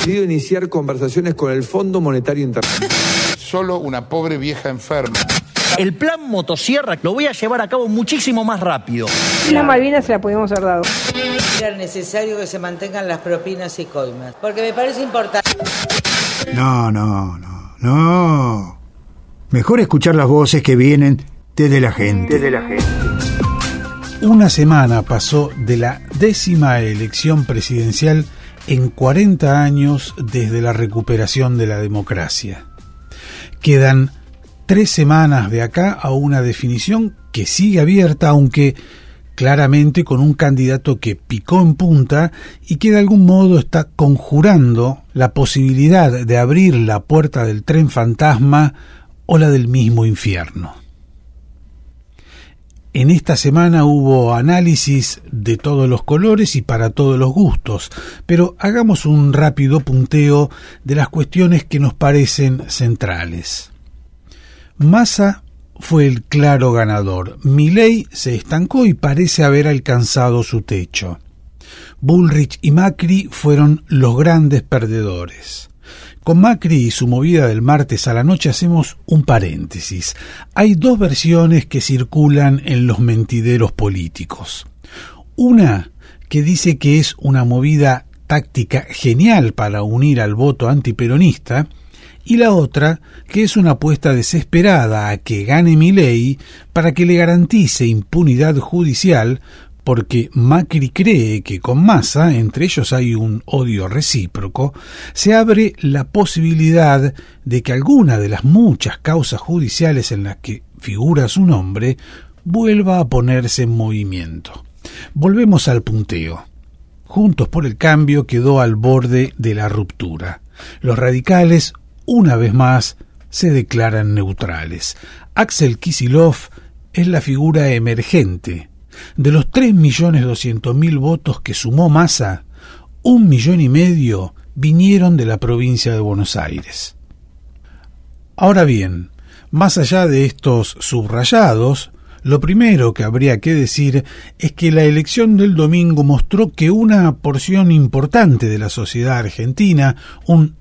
decidido iniciar conversaciones con el Fondo Monetario Internacional. Solo una pobre vieja enferma. El plan motosierra lo voy a llevar a cabo muchísimo más rápido. Las Malvinas se la pudimos haber dado. Era necesario que se mantengan las propinas y coimas, porque me parece importante. No. Mejor escuchar las voces que vienen desde la gente. Una semana pasó de la 10ª elección presidencial en 40 años desde la recuperación de la democracia. Quedan 3 semanas de acá a una definición que sigue abierta, aunque claramente con un candidato que picó en punta y que de algún modo está conjurando la posibilidad de abrir la puerta del tren fantasma o la del mismo infierno. En esta semana hubo análisis de todos los colores y para todos los gustos, pero hagamos un rápido punteo de las cuestiones que nos parecen centrales. Massa fue el claro ganador. Milei se estancó y parece haber alcanzado su techo. Bullrich y Macri fueron los grandes perdedores. Con Macri y su movida del martes a la noche hacemos un paréntesis. Hay 2 versiones que circulan en los mentideros políticos. Una que dice que es una movida táctica genial para unir al voto antiperonista, y la otra que es una apuesta desesperada a que gane Milei para que le garantice impunidad judicial, porque Macri cree que con Massa, entre ellos hay un odio recíproco, se abre la posibilidad de que alguna de las muchas causas judiciales en las que figura su nombre vuelva a ponerse en movimiento. Volvemos al punteo. Juntos por el Cambio quedó al borde de la ruptura. Los radicales, una vez más, se declaran neutrales. Axel Kicillof es la figura emergente. De los 3.200.000 votos que sumó Massa, 1,5 millones vinieron de la provincia de Buenos Aires. Ahora bien, más allá de estos subrayados, lo primero que habría que decir es que la elección del domingo mostró que una porción importante de la sociedad argentina, un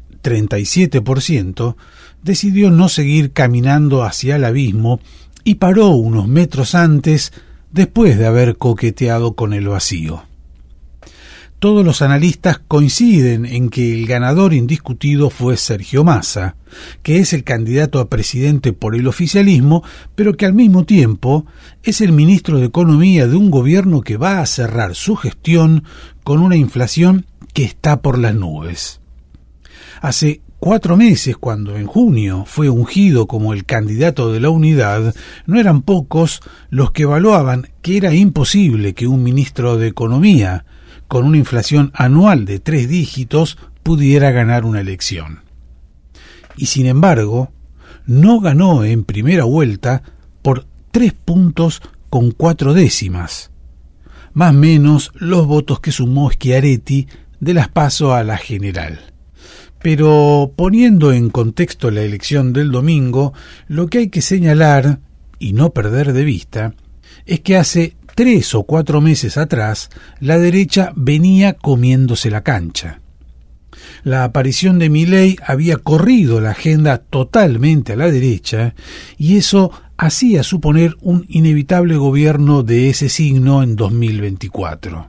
37%, decidió no seguir caminando hacia el abismo y paró unos metros antes, después de haber coqueteado con el vacío. Todos los analistas coinciden en que el ganador indiscutido fue Sergio Massa, que es el candidato a presidente por el oficialismo, pero que al mismo tiempo es el ministro de Economía de un gobierno que va a cerrar su gestión con una inflación que está por las nubes. Hace 4 meses, cuando en junio fue ungido como el candidato de la unidad, no eran pocos los que evaluaban que era imposible que un ministro de Economía, con una inflación anual de 3 dígitos, pudiera ganar una elección. Y sin embargo, no ganó en primera vuelta por 3 puntos con 4 décimas, más menos los votos que sumó Schiaretti de las PASO a la general. Pero poniendo en contexto la elección del domingo, lo que hay que señalar, y no perder de vista, es que hace 3 o 4 meses atrás la derecha venía comiéndose la cancha. La aparición de Milei había corrido la agenda totalmente a la derecha y eso hacía suponer un inevitable gobierno de ese signo en 2024.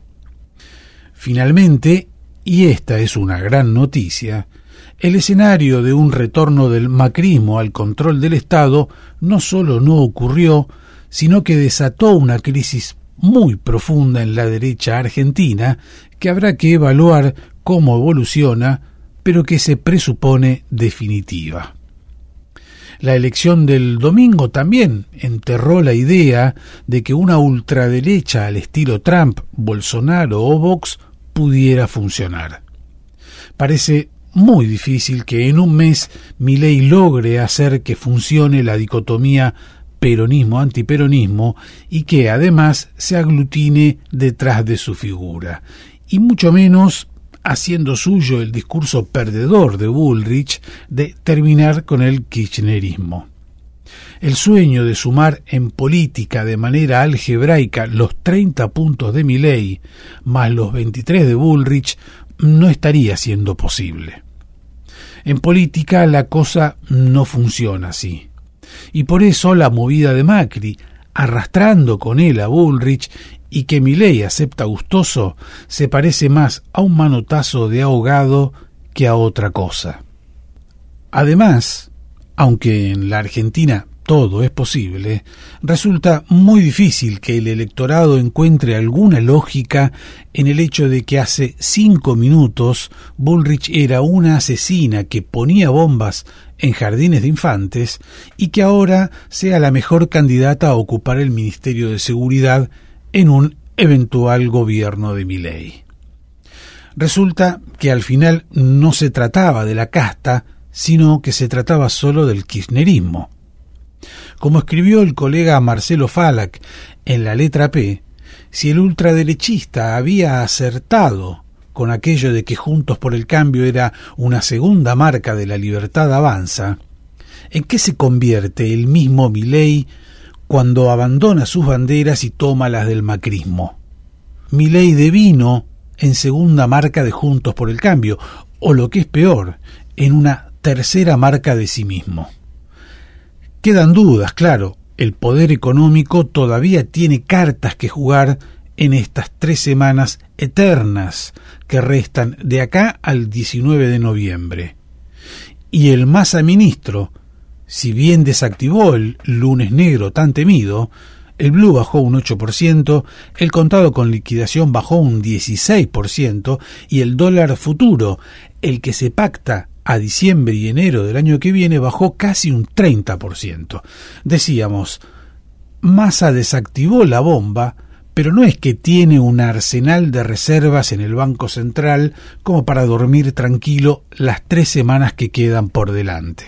Finalmente, y esta es una gran noticia, el escenario de un retorno del macrismo al control del Estado no solo no ocurrió, sino que desató una crisis muy profunda en la derecha argentina que habrá que evaluar cómo evoluciona, pero que se presupone definitiva. La elección del domingo también enterró la idea de que una ultraderecha al estilo Trump, Bolsonaro o Vox pudiera funcionar. Parece muy difícil que en un mes Milei logre hacer que funcione la dicotomía peronismo-antiperonismo y que además se aglutine detrás de su figura, y mucho menos haciendo suyo el discurso perdedor de Bullrich de terminar con el kirchnerismo. El sueño de sumar en política de manera algebraica los 30 puntos de Milei más los 23 de Bullrich no estaría siendo posible. En política la cosa no funciona así. Y por eso la movida de Macri, arrastrando con él a Bullrich, y que Milei acepta gustoso, se parece más a un manotazo de ahogado que a otra cosa. Además, aunque en la Argentina todo es posible, resulta muy difícil que el electorado encuentre alguna lógica en el hecho de que hace 5 minutos Bullrich era una asesina que ponía bombas en jardines de infantes y que ahora sea la mejor candidata a ocupar el Ministerio de Seguridad en un eventual gobierno de Milei. Resulta que al final no se trataba de la casta, sino que se trataba solo del kirchnerismo. Como escribió el colega Marcelo Falac en la letra P, si el ultraderechista había acertado con aquello de que Juntos por el Cambio era una segunda marca de La Libertad Avanza, ¿en qué se convierte el mismo Milei cuando abandona sus banderas y toma las del macrismo? Milei devino en segunda marca de Juntos por el Cambio, o lo que es peor, en una tercera marca de sí mismo. Quedan dudas, claro, el poder económico todavía tiene cartas que jugar en estas 3 semanas eternas que restan de acá al 19 de noviembre. Y el Massa ministro, si bien desactivó el lunes negro tan temido, el blue bajó un 8%, el contado con liquidación bajó un 16% y el dólar futuro, el que se pacta a diciembre y enero del año que viene, bajó casi un 30%. Decíamos, Massa desactivó la bomba, pero no es que tiene un arsenal de reservas en el Banco Central como para dormir tranquilo las 3 semanas que quedan por delante.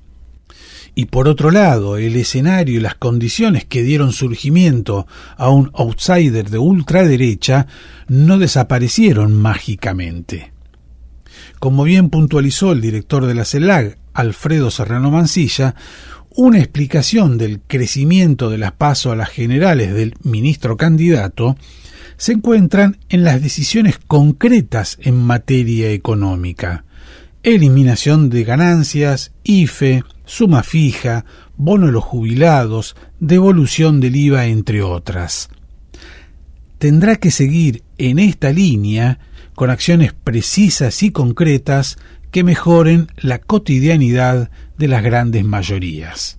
Y por otro lado, el escenario y las condiciones que dieron surgimiento a un outsider de ultraderecha no desaparecieron mágicamente. Como bien puntualizó el director de la CELAC, Alfredo Serrano Mansilla, una explicación del crecimiento de las PASO a las generales del ministro candidato se encuentran en las decisiones concretas en materia económica: eliminación de ganancias, IFE, suma fija, bono de los jubilados, devolución del IVA, entre otras. Tendrá que seguir en esta línea con acciones precisas y concretas que mejoren la cotidianidad de las grandes mayorías.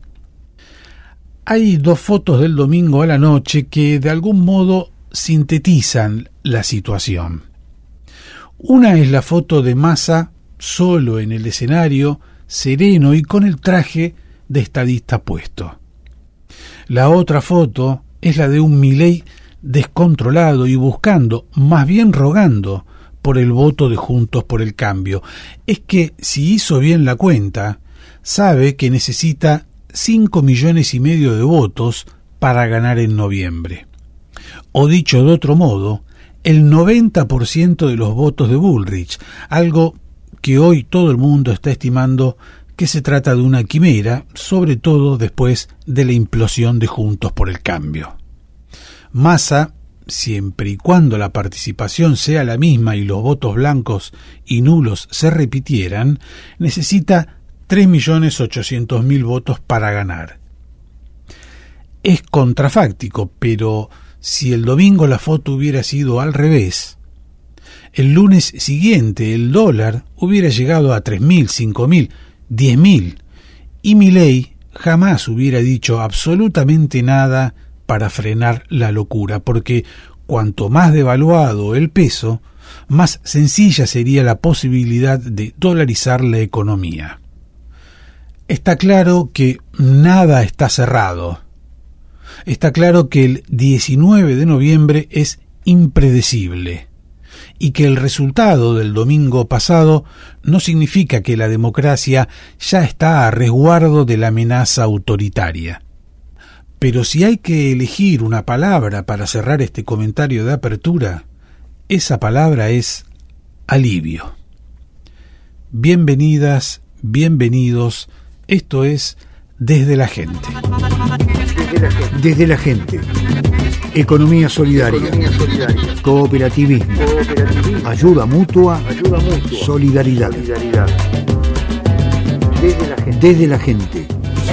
Hay 2 fotos del domingo a la noche que de algún modo sintetizan la situación. Una es la foto de Massa solo en el escenario, sereno y con el traje de estadista puesto. La otra foto es la de un Milei descontrolado y buscando, más bien rogando, por el voto de Juntos por el Cambio. Es que, si hizo bien la cuenta, sabe que necesita 5,5 millones de votos para ganar en noviembre. O dicho de otro modo, el 90% de los votos de Bullrich, algo que hoy todo el mundo está estimando que se trata de una quimera, sobre todo después de la implosión de Juntos por el Cambio. Massa, siempre y cuando la participación sea la misma y los votos blancos y nulos se repitieran, necesita 3.800.000 votos para ganar. Es contrafáctico, pero si el domingo la foto hubiera sido al revés, el lunes siguiente el dólar hubiera llegado a 3.000, 5.000, 10.000, y Milei jamás hubiera dicho absolutamente nada para frenar la locura, porque cuanto más devaluado el peso, más sencilla sería la posibilidad de dolarizar la economía. Está claro que nada está cerrado. Está claro que el 19 de noviembre es impredecible y que el resultado del domingo pasado no significa que la democracia ya está a resguardo de la amenaza autoritaria. Pero si hay que elegir una palabra para cerrar este comentario de apertura, esa palabra es alivio. Bienvenidas, bienvenidos, esto es Desde la Gente. Desde la Gente. Economía solidaria. Cooperativismo. Ayuda mutua. Solidaridad. Desde la gente.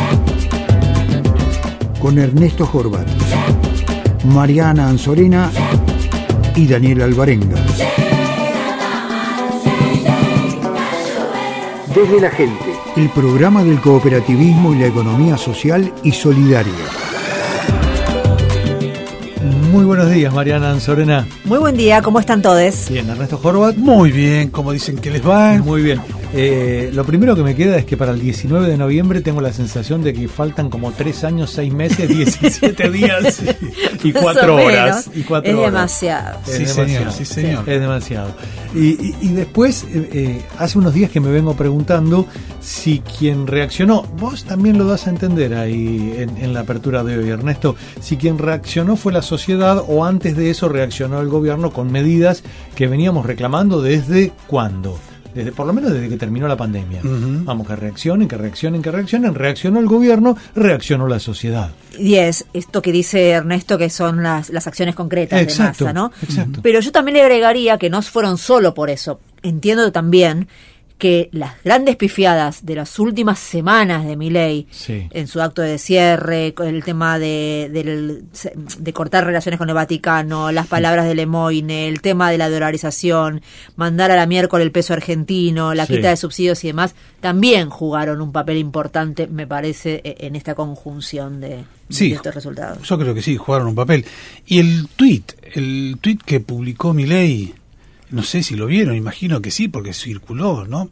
Con Ernesto Horvat, Mariana Anzorena y Daniel Alvarenga. Desde la gente. El programa del cooperativismo y la economía social y solidaria. Muy buenos días, Mariana Anzorena. Muy buen día, ¿cómo están todos? Bien, Ernesto Horvat. Muy bien, como dicen que les va. Muy bien. Lo primero que me queda es que para el 19 de noviembre tengo la sensación de que faltan como 3 años, 6 meses, 17 días y 4 horas. Es demasiado. Sí, señor. Es demasiado. Y después, hace unos días que me vengo preguntando si quien reaccionó, vos también lo das a entender ahí en la apertura de hoy, Ernesto, si quien reaccionó fue la sociedad o antes de eso reaccionó el gobierno con medidas que veníamos reclamando desde ¿cuándo? Por lo menos desde que terminó la pandemia. Uh-huh. Vamos, que reaccionen. Reaccionó el gobierno, reaccionó la sociedad. Y es esto que dice Ernesto, que son las acciones concretas de masa, ¿no? Exacto. Pero yo también le agregaría que no fueron solo por eso. Entiendo también que las grandes pifiadas de las últimas semanas de Milei, sí, en su acto de cierre, con el tema de cortar relaciones con el Vaticano, las palabras de Lemoyne, el tema de la dolarización, mandar a la miércoles el peso argentino, la quita de subsidios y demás, también jugaron un papel importante, me parece, en esta conjunción de estos resultados. Yo creo que sí, jugaron un papel. Y el tuit que publicó Milei, no sé si lo vieron, imagino que sí, porque circuló, ¿no?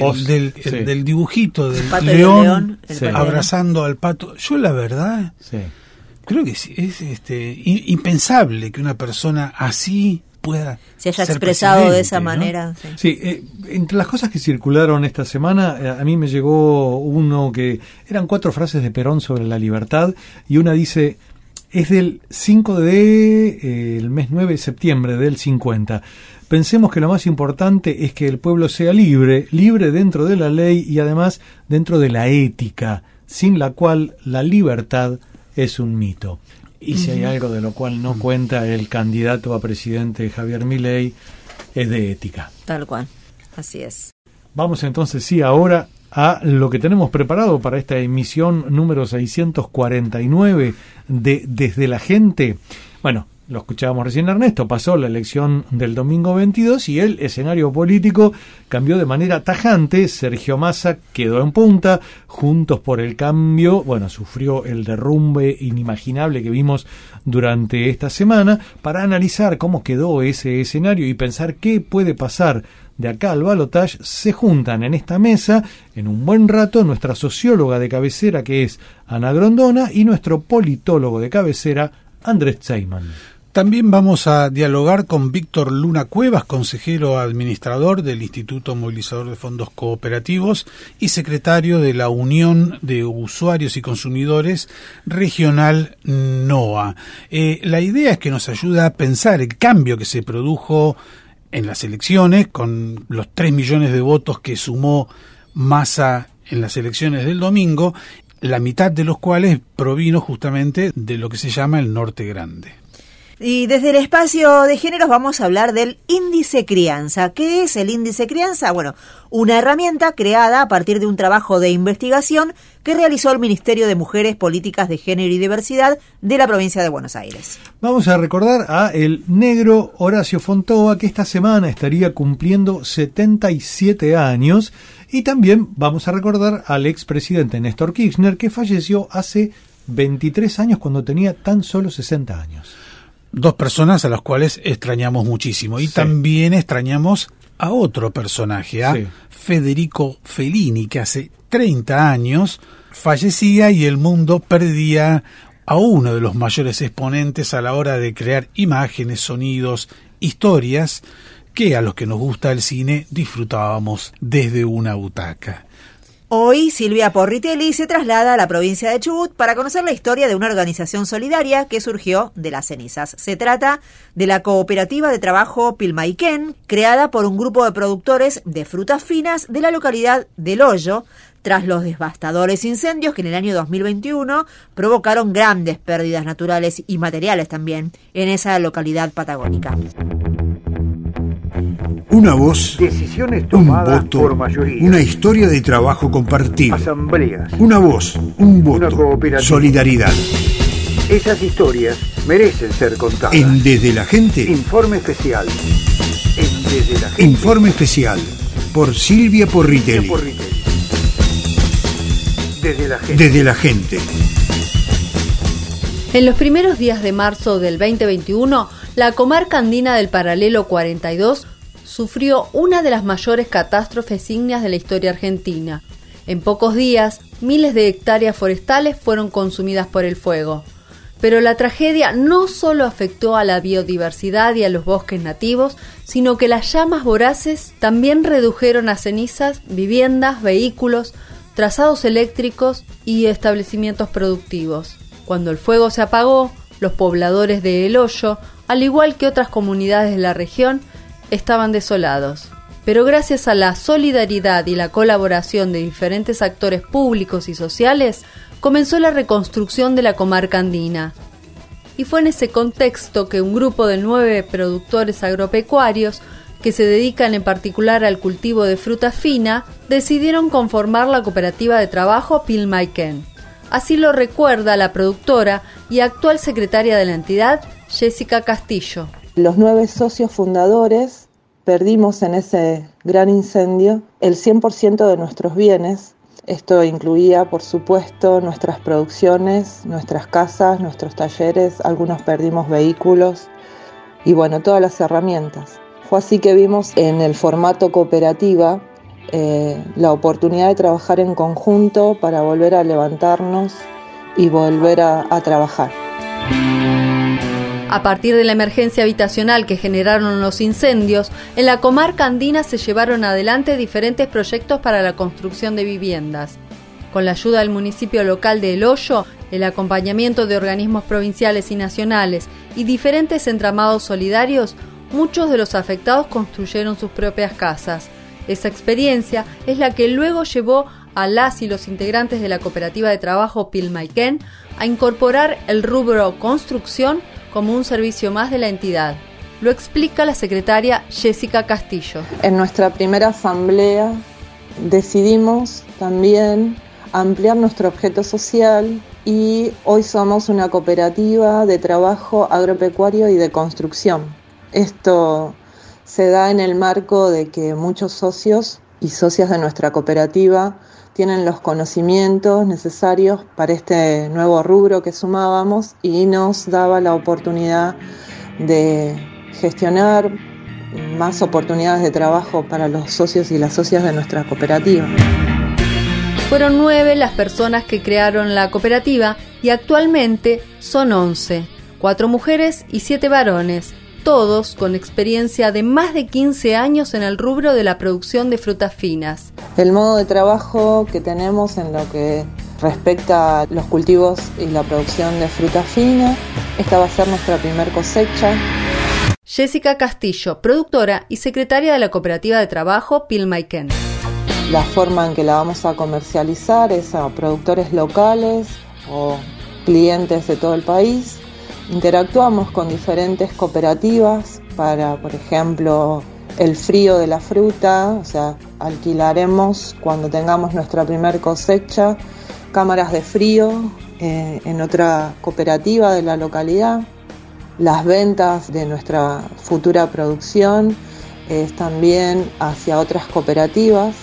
Del dibujito del león abrazando al pato. Yo la verdad creo que sí, es impensable que una persona así pueda se haya expresado de esa manera. ¿No? Sí, entre las cosas que circularon esta semana, a mí me llegó uno que eran 4 frases de Perón sobre la libertad y una dice: es del 5 el mes 9 de septiembre del 50. Pensemos que lo más importante es que el pueblo sea libre dentro de la ley y además dentro de la ética, sin la cual la libertad es un mito. Y si hay algo de lo cual no cuenta el candidato a presidente Javier Milei, es de ética. Tal cual, así es. Vamos entonces ahora a lo que tenemos preparado para esta emisión número 649 de Desde la Gente. Bueno, lo escuchábamos recién, Ernesto, pasó la elección del domingo 22 y el escenario político cambió de manera tajante. Sergio Massa quedó en punta, Juntos por el Cambio, sufrió el derrumbe inimaginable que vimos durante esta semana. Para analizar cómo quedó ese escenario y pensar qué puede pasar de acá al balotaje, se juntan en esta mesa, en un buen rato, nuestra socióloga de cabecera, que es Ana Grondona, y nuestro politólogo de cabecera, Andrés Zeiman. También vamos a dialogar con Víctor Luna Cuevas, consejero administrador del Instituto Movilizador de Fondos Cooperativos y secretario de la Unión de Usuarios y Consumidores Regional NOA. La idea es que nos ayude a pensar el cambio que se produjo en las elecciones, con los 3 millones de votos que sumó Massa en las elecciones del domingo, la mitad de los cuales provino justamente de lo que se llama el Norte Grande. Y desde el espacio de géneros vamos a hablar del índice crianza. ¿Qué es el índice crianza? Bueno, una herramienta creada a partir de un trabajo de investigación que realizó el Ministerio de Mujeres, Políticas de Género y Diversidad de la provincia de Buenos Aires. Vamos a recordar a el negro Horacio Fontova, que esta semana estaría cumpliendo 77 años. Y también vamos a recordar al expresidente Néstor Kirchner, que falleció hace 23 años cuando tenía tan solo 60 años. 2 personas a las cuales extrañamos muchísimo. Y también extrañamos a otro personaje, a Federico Fellini, que hace 30 años fallecía y el mundo perdía a uno de los mayores exponentes a la hora de crear imágenes, sonidos, historias que a los que nos gusta el cine disfrutábamos desde una butaca. Hoy Silvia Porritelli se traslada a la provincia de Chubut para conocer la historia de una organización solidaria que surgió de las cenizas. Se trata de la Cooperativa de Trabajo Pilmaiquén, creada por un grupo de productores de frutas finas de la localidad del Hoyo, tras los devastadores incendios que en el año 2021 provocaron grandes pérdidas naturales y materiales también en esa localidad patagónica. Una voz, decisiones tomadas un voto, por mayoría, una historia de trabajo compartido, asambleas, una voz, un voto, una cooperativa, solidaridad. Esas historias merecen ser contadas. En Desde la Gente, Informe especial. En Desde la Gente. Informe especial por Silvia Porritelli. Desde la Gente. Desde la Gente. En los primeros días de marzo del 2021, la comarca andina del Paralelo 42 sufrió una de las mayores catástrofes ígneas de la historia argentina. En pocos días, miles de hectáreas forestales fueron consumidas por el fuego. Pero la tragedia no solo afectó a la biodiversidad y a los bosques nativos, sino que las llamas voraces también redujeron a cenizas viviendas, vehículos, trazados eléctricos y establecimientos productivos. Cuando el fuego se apagó, los pobladores de El Hoyo, al igual que otras comunidades de la región, estaban desolados. Pero gracias a la solidaridad y la colaboración de diferentes actores públicos y sociales, comenzó la reconstrucción de la comarca andina. Y fue en ese contexto que un grupo de 9 productores agropecuarios, que se dedican en particular al cultivo de fruta fina, decidieron conformar la cooperativa de trabajo Pilmaiquén. Así lo recuerda la productora y actual secretaria de la entidad, Jessica Castillo. Los 9 socios fundadores perdimos en ese gran incendio el 100% de nuestros bienes. Esto incluía, por supuesto, nuestras producciones, nuestras casas, nuestros talleres, algunos perdimos vehículos y bueno, todas las herramientas. Fue así que vimos en el formato cooperativa la oportunidad de trabajar en conjunto para volver a levantarnos y volver a trabajar. A partir de la emergencia habitacional que generaron los incendios, en la comarca andina se llevaron adelante diferentes proyectos para la construcción de viviendas. Con la ayuda del municipio local de El Hoyo, el acompañamiento de organismos provinciales y nacionales y diferentes entramados solidarios, muchos de los afectados construyeron sus propias casas. Esa experiencia es la que luego llevó a las y los integrantes de la cooperativa de trabajo Pilmaiquén a incorporar el rubro construcción como un servicio más de la entidad. Lo explica la secretaria Jessica Castillo. En nuestra primera asamblea decidimos también ampliar nuestro objeto social y hoy somos una cooperativa de trabajo agropecuario y de construcción. Esto se da en el marco de que muchos socios y socias de nuestra cooperativa tienen los conocimientos necesarios para este nuevo rubro que sumábamos y nos daba la oportunidad de gestionar más oportunidades de trabajo para los socios y las socias de nuestra cooperativa. Fueron 9 las personas que crearon la cooperativa y actualmente son 11, 4 mujeres y 7 varones, todos con experiencia de más de 15 años en el rubro de la producción de frutas finas. El modo de trabajo que tenemos en lo que respecta a los cultivos y la producción de fruta fina, esta va a ser nuestra primer cosecha. Jessica Castillo, productora y secretaria de la cooperativa de trabajo Pilmaiquén. La forma en que la vamos a comercializar es a productores locales o clientes de todo el país. Interactuamos con diferentes cooperativas para, por ejemplo, el frío de la fruta, o sea, alquilaremos cuando tengamos nuestra primer cosecha cámaras de frío en otra cooperativa de la localidad. Las ventas de nuestra futura producción es también hacia otras cooperativas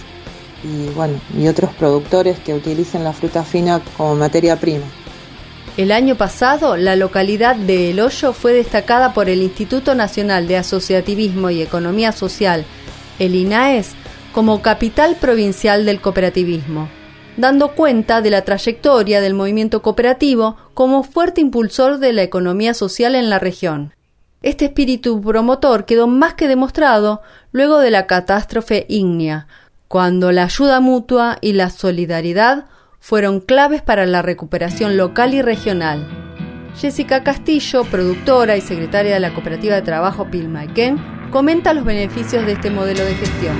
y otros productores que utilicen la fruta fina como materia prima. El año pasado, la localidad de El Hoyo fue destacada por el Instituto Nacional de Asociativismo y Economía Social, el INAES, como capital provincial del cooperativismo, dando cuenta de la trayectoria del movimiento cooperativo como fuerte impulsor de la economía social en la región. Este espíritu promotor quedó más que demostrado luego de la catástrofe ígnea, cuando la ayuda mutua y la solidaridad fueron claves para la recuperación local y regional. Jessica Castillo, productora y secretaria de la cooperativa de trabajo Pilmaiquén, comenta los beneficios de este modelo de gestión.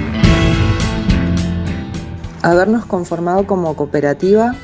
Habernos conformado como cooperativa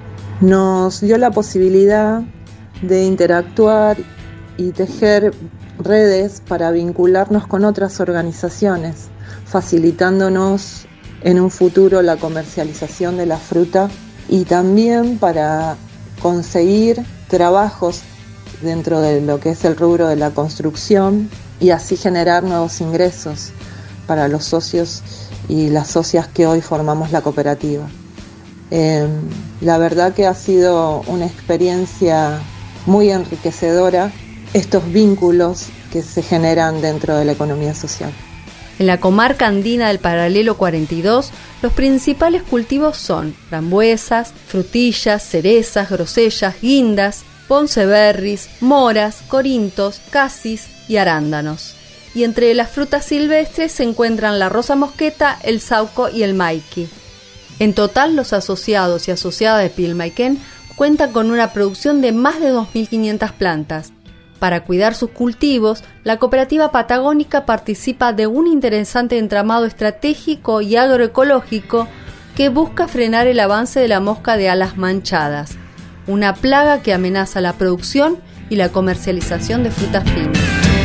nos dio la posibilidad de interactuar y tejer redes para vincularnos con otras organizaciones, facilitándonos en un futuro la comercialización de la fruta y también para conseguir trabajos dentro de lo que es el rubro de la construcción y así generar nuevos ingresos para los socios y las socias que hoy formamos la cooperativa. La verdad que ha sido una experiencia muy enriquecedora estos vínculos que se generan dentro de la economía social. En la comarca andina del Paralelo 42, los principales cultivos son frambuesas, frutillas, cerezas, grosellas, guindas, ponceberries, moras, corintos, casis y arándanos. Y entre las frutas silvestres se encuentran la rosa mosqueta, el sauco y el maiqui. En total, los asociados y asociadas de Pilmaiquén cuentan con una producción de más de 2.500 plantas. Para cuidar sus cultivos, la cooperativa patagónica participa de un interesante entramado estratégico y agroecológico que busca frenar el avance de la mosca de alas manchadas, una plaga que amenaza la producción y la comercialización de frutas finas.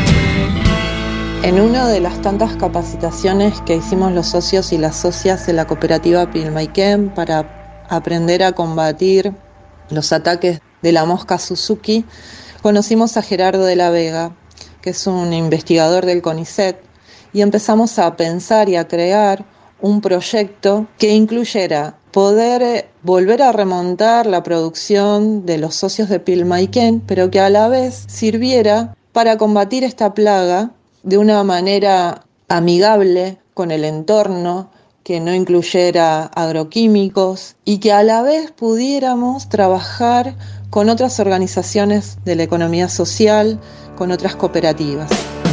En una de las tantas capacitaciones que hicimos los socios y las socias de la cooperativa Pilmaiquén para aprender a combatir los ataques de la mosca Suzuki, conocimos a Gerardo de la Vega, que es un investigador del CONICET, y empezamos a pensar y a crear un proyecto que incluyera poder volver a remontar la producción de los socios de Pilmaiquén, pero que a la vez sirviera para combatir esta plaga de una manera amigable con el entorno, que no incluyera agroquímicos y que a la vez pudiéramos trabajar con otras organizaciones de la economía social, con otras cooperativas.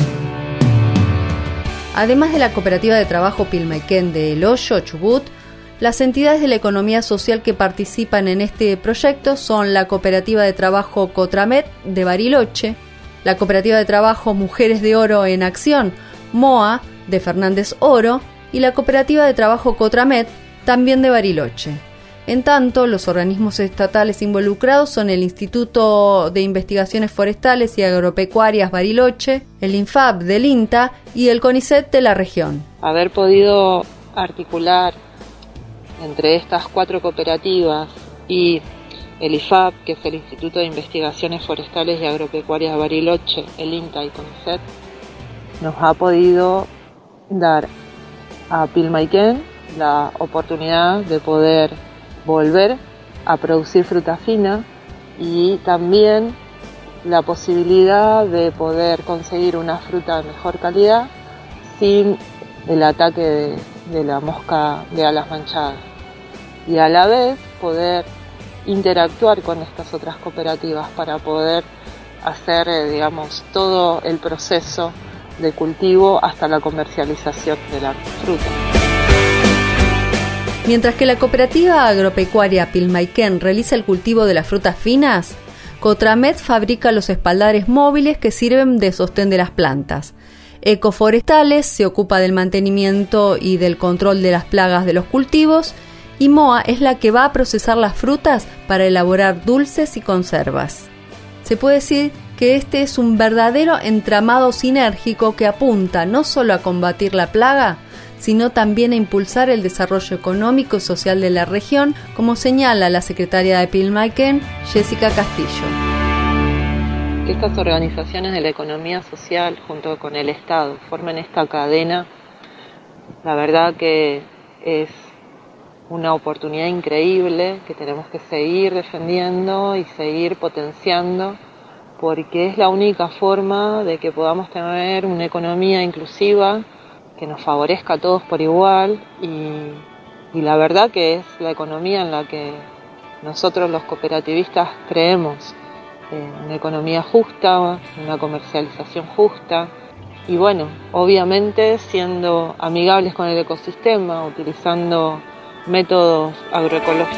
Además de la cooperativa de trabajo Pilmaiquén de El Hoyo, Chubut, las entidades de la economía social que participan en este proyecto son la cooperativa de trabajo Cotramet de Bariloche, la cooperativa de trabajo Mujeres de Oro en Acción, MOA, de Fernández Oro, y la cooperativa de trabajo Cotramet, también de Bariloche. En tanto, los organismos estatales involucrados son el Instituto de Investigaciones Forestales y Agropecuarias Bariloche, el INFAP del INTA y el CONICET de la región. Haber podido articular entre estas 4 cooperativas y el IFAP, que es el Instituto de Investigaciones Forestales y Agropecuarias de Bariloche, el INTA y CONICET, nos ha podido dar a Pilmaiquén la oportunidad de poder volver a producir fruta fina y también la posibilidad de poder conseguir una fruta de mejor calidad sin el ataque de la mosca de alas manchadas y a la vez poder interactuar con estas otras cooperativas para poder hacer, todo el proceso de cultivo hasta la comercialización de la fruta. Mientras que la cooperativa agropecuaria Pilmaiquén realiza el cultivo de las frutas finas, Cotramet fabrica los espaldares móviles que sirven de sostén de las plantas. Ecoforestales se ocupa del mantenimiento y del control de las plagas de los cultivos, y MOA es la que va a procesar las frutas para elaborar dulces y conservas. Se puede decir que este es un verdadero entramado sinérgico que apunta no solo a combatir la plaga, sino también a impulsar el desarrollo económico y social de la región, como señala la secretaria de Pilmaiquén, Jessica Castillo. Que estas organizaciones de la economía social, junto con el Estado, formen esta cadena, la verdad que es una oportunidad increíble que tenemos que seguir defendiendo y seguir potenciando, porque es la única forma de que podamos tener una economía inclusiva que nos favorezca a todos por igual y la verdad que es la economía en la que nosotros los cooperativistas creemos, una economía justa, una comercialización justa y bueno, obviamente siendo amigables con el ecosistema, utilizando métodos agroecológicos.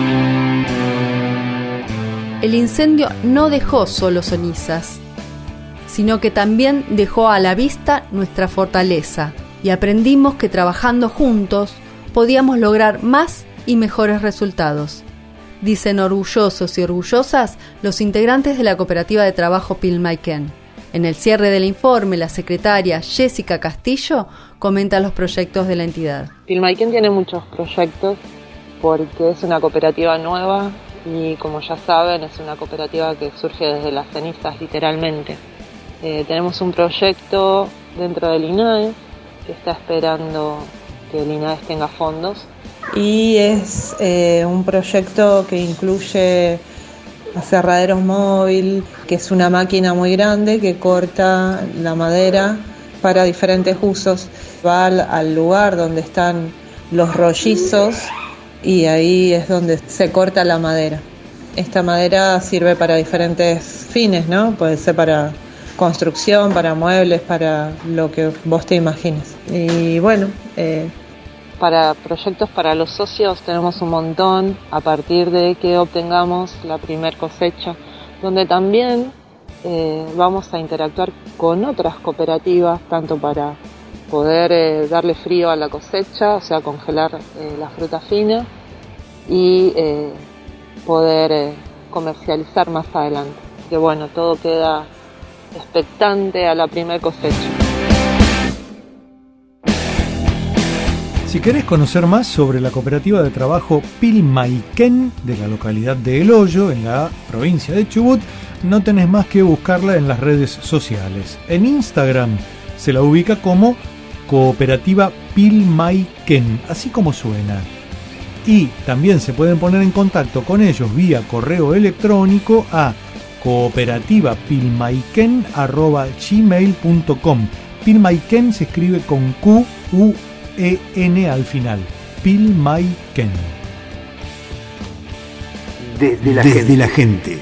El incendio no dejó solo cenizas, sino que también dejó a la vista nuestra fortaleza y aprendimos que trabajando juntos podíamos lograr más y mejores resultados. Dicen orgullosos y orgullosas los integrantes de la cooperativa de trabajo Pilmaiquén. En el cierre del informe, la secretaria Jessica Castillo comenta los proyectos de la entidad. Pilmaiquén tiene muchos proyectos porque es una cooperativa nueva y, como ya saben, es una cooperativa que surge desde las cenizas, literalmente. Tenemos un proyecto dentro del INAES que está esperando que el INAES tenga fondos. Y es un proyecto que incluye aserraderos móvil, que es una máquina muy grande que corta la madera para diferentes usos. Va al lugar donde están los rollizos y ahí es donde se corta la madera. Esta madera sirve para diferentes fines, ¿no? Puede ser para construcción, para muebles, para lo que vos te imagines. Y bueno, para proyectos para los socios tenemos un montón a partir de que obtengamos la primer cosecha, donde también vamos a interactuar con otras cooperativas, tanto para poder darle frío a la cosecha, o sea, congelar la fruta fina y poder comercializar más adelante. Que bueno, todo queda expectante a la primer cosecha. Si querés conocer más sobre la cooperativa de trabajo Pilmaiquén de la localidad de El Hoyo, en la provincia de Chubut, no tenés más que buscarla en las redes sociales. En Instagram se la ubica como Cooperativa Pilmaiquén, así como suena. Y también se pueden poner en contacto con ellos vía correo electrónico a cooperativapilmaiquén@gmail.com. Pilmaiquén se escribe con Q-U-E-N al final. Pilmaiquén. Desde la gente.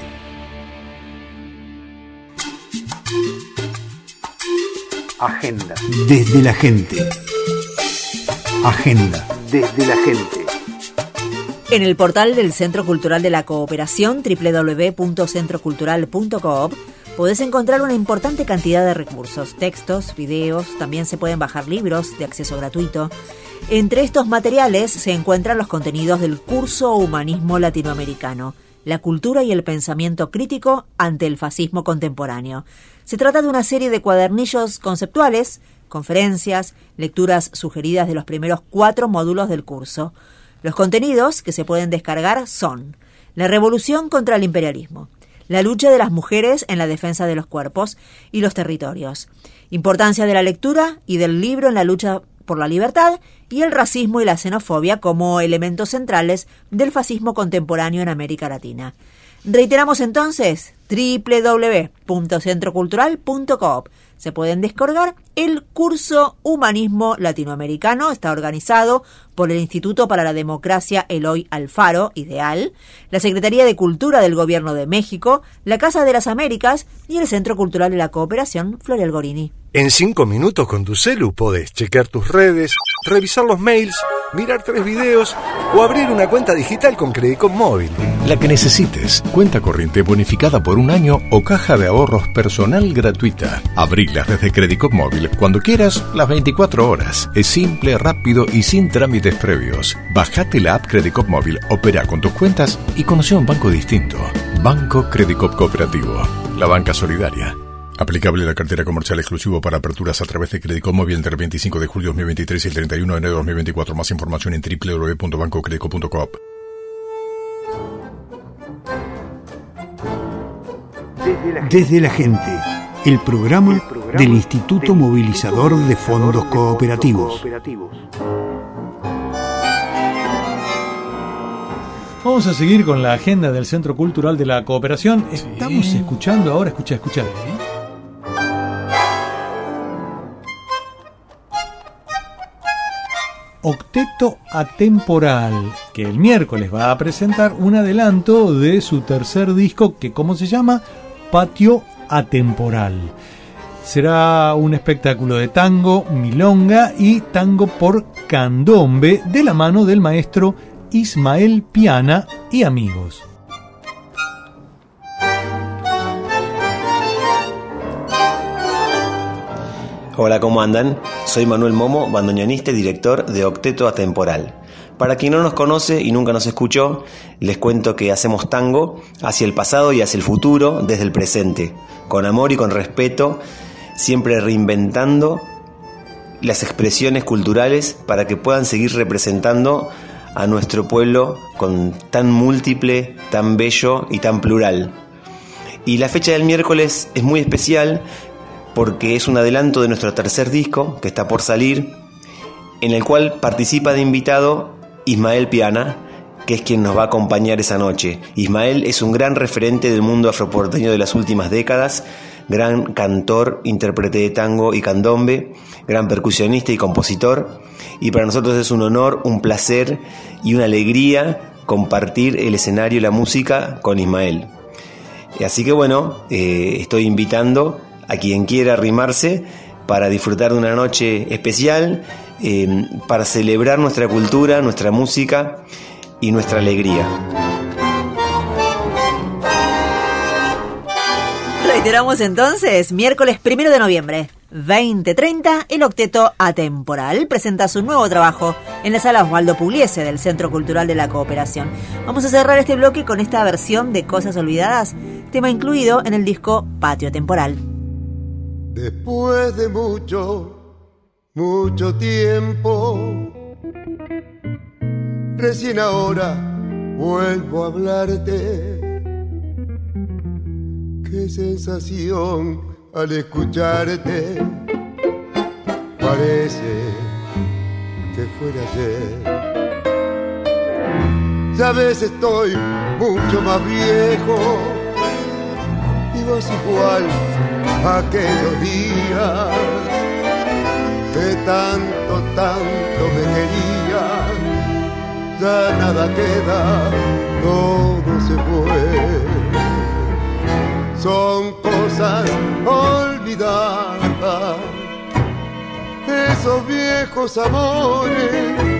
Agenda. Desde la gente. Agenda. Desde la gente. En el portal del Centro Cultural de la Cooperación, www.centrocultural.coop, podés encontrar una importante cantidad de recursos, textos, videos, también se pueden bajar libros de acceso gratuito. Entre estos materiales se encuentran los contenidos del curso Humanismo Latinoamericano, la cultura y el pensamiento crítico ante el fascismo contemporáneo. Se trata de una serie de cuadernillos conceptuales, conferencias, lecturas sugeridas de los primeros 4 módulos del curso. Los contenidos que se pueden descargar son: la revolución contra el imperialismo, la lucha de las mujeres en la defensa de los cuerpos y los territorios, importancia de la lectura y del libro en la lucha por la libertad y el racismo y la xenofobia como elementos centrales del fascismo contemporáneo en América Latina. Reiteramos entonces, www.centrocultural.coop. Se pueden descargar el curso Humanismo Latinoamericano. Está organizado por el Instituto para la Democracia Eloy Alfaro, IDEAL, la Secretaría de Cultura del Gobierno de México, la Casa de las Américas y el Centro Cultural de la Cooperación Floreal Gorini. En 5 minutos con tu celu podés chequear tus redes, revisar los mails, mirar 3 videos o abrir una cuenta digital con Credicop Móvil. La que necesites. Cuenta corriente bonificada por 1 año o caja de ahorros personal gratuita. Abrilas desde Credicop Móvil cuando quieras, las 24 horas. Es simple, rápido y sin trámites previos. Bajate la app Credicop Móvil, opera con tus cuentas y conoce un banco distinto. Banco Credicop Cooperativo. La banca solidaria. Aplicable la cartera comercial exclusivo para aperturas a través de Credicop Móvil entre el 25 de julio de 2023 y el 31 de enero de 2024. Más información en www.bancocredicop.coop. Desde la gente, el programa del Instituto Movilizador de Fondos Cooperativos. Vamos a seguir con la agenda del Centro Cultural de la Cooperación. Estamos escuchando ahora, escucha. Octeto Atemporal, que el miércoles va a presentar un adelanto de su tercer disco que, ¿cómo se llama? Patio Atemporal. Será un espectáculo de tango, milonga y tango por candombe de la mano del maestro Ismael Piana y amigos. Hola, ¿cómo andan? Soy Manuel Momo, bandoneonista y director de Octeto Atemporal. Para quien no nos conoce y nunca nos escuchó, les cuento que hacemos tango hacia el pasado y hacia el futuro desde el presente, con amor y con respeto, siempre reinventando las expresiones culturales para que puedan seguir representando a nuestro pueblo con tan múltiple, tan bello y tan plural. Y la fecha del miércoles es muy especial porque es un adelanto de nuestro tercer disco que está por salir, en el cual participa de invitado Ismael Piana, que es quien nos va a acompañar esa noche. Ismael es un gran referente del mundo afroporteño de las últimas décadas, gran cantor, intérprete de tango y candombe, gran percusionista y compositor, y para nosotros es un honor, un placer y una alegría compartir el escenario y la música con Ismael. Así que bueno, estoy invitando a quien quiera arrimarse para disfrutar de una noche especial, para celebrar nuestra cultura, nuestra música y nuestra alegría. Reiteramos entonces, miércoles 1 de noviembre, 20:30, el Octeto Atemporal presenta su nuevo trabajo en la sala Osvaldo Pugliese del Centro Cultural de la Cooperación. Vamos a cerrar este bloque con esta versión de Cosas Olvidadas, tema incluido en el disco Patio Temporal. Después de mucho tiempo, recién ahora vuelvo a hablarte. Qué sensación al escucharte, parece que fuera ayer. Sabes, estoy mucho más viejo y vos igual aquellos días que tanto me querías. Ya nada queda, todo se fue. Son cosas olvidadas, esos viejos amores,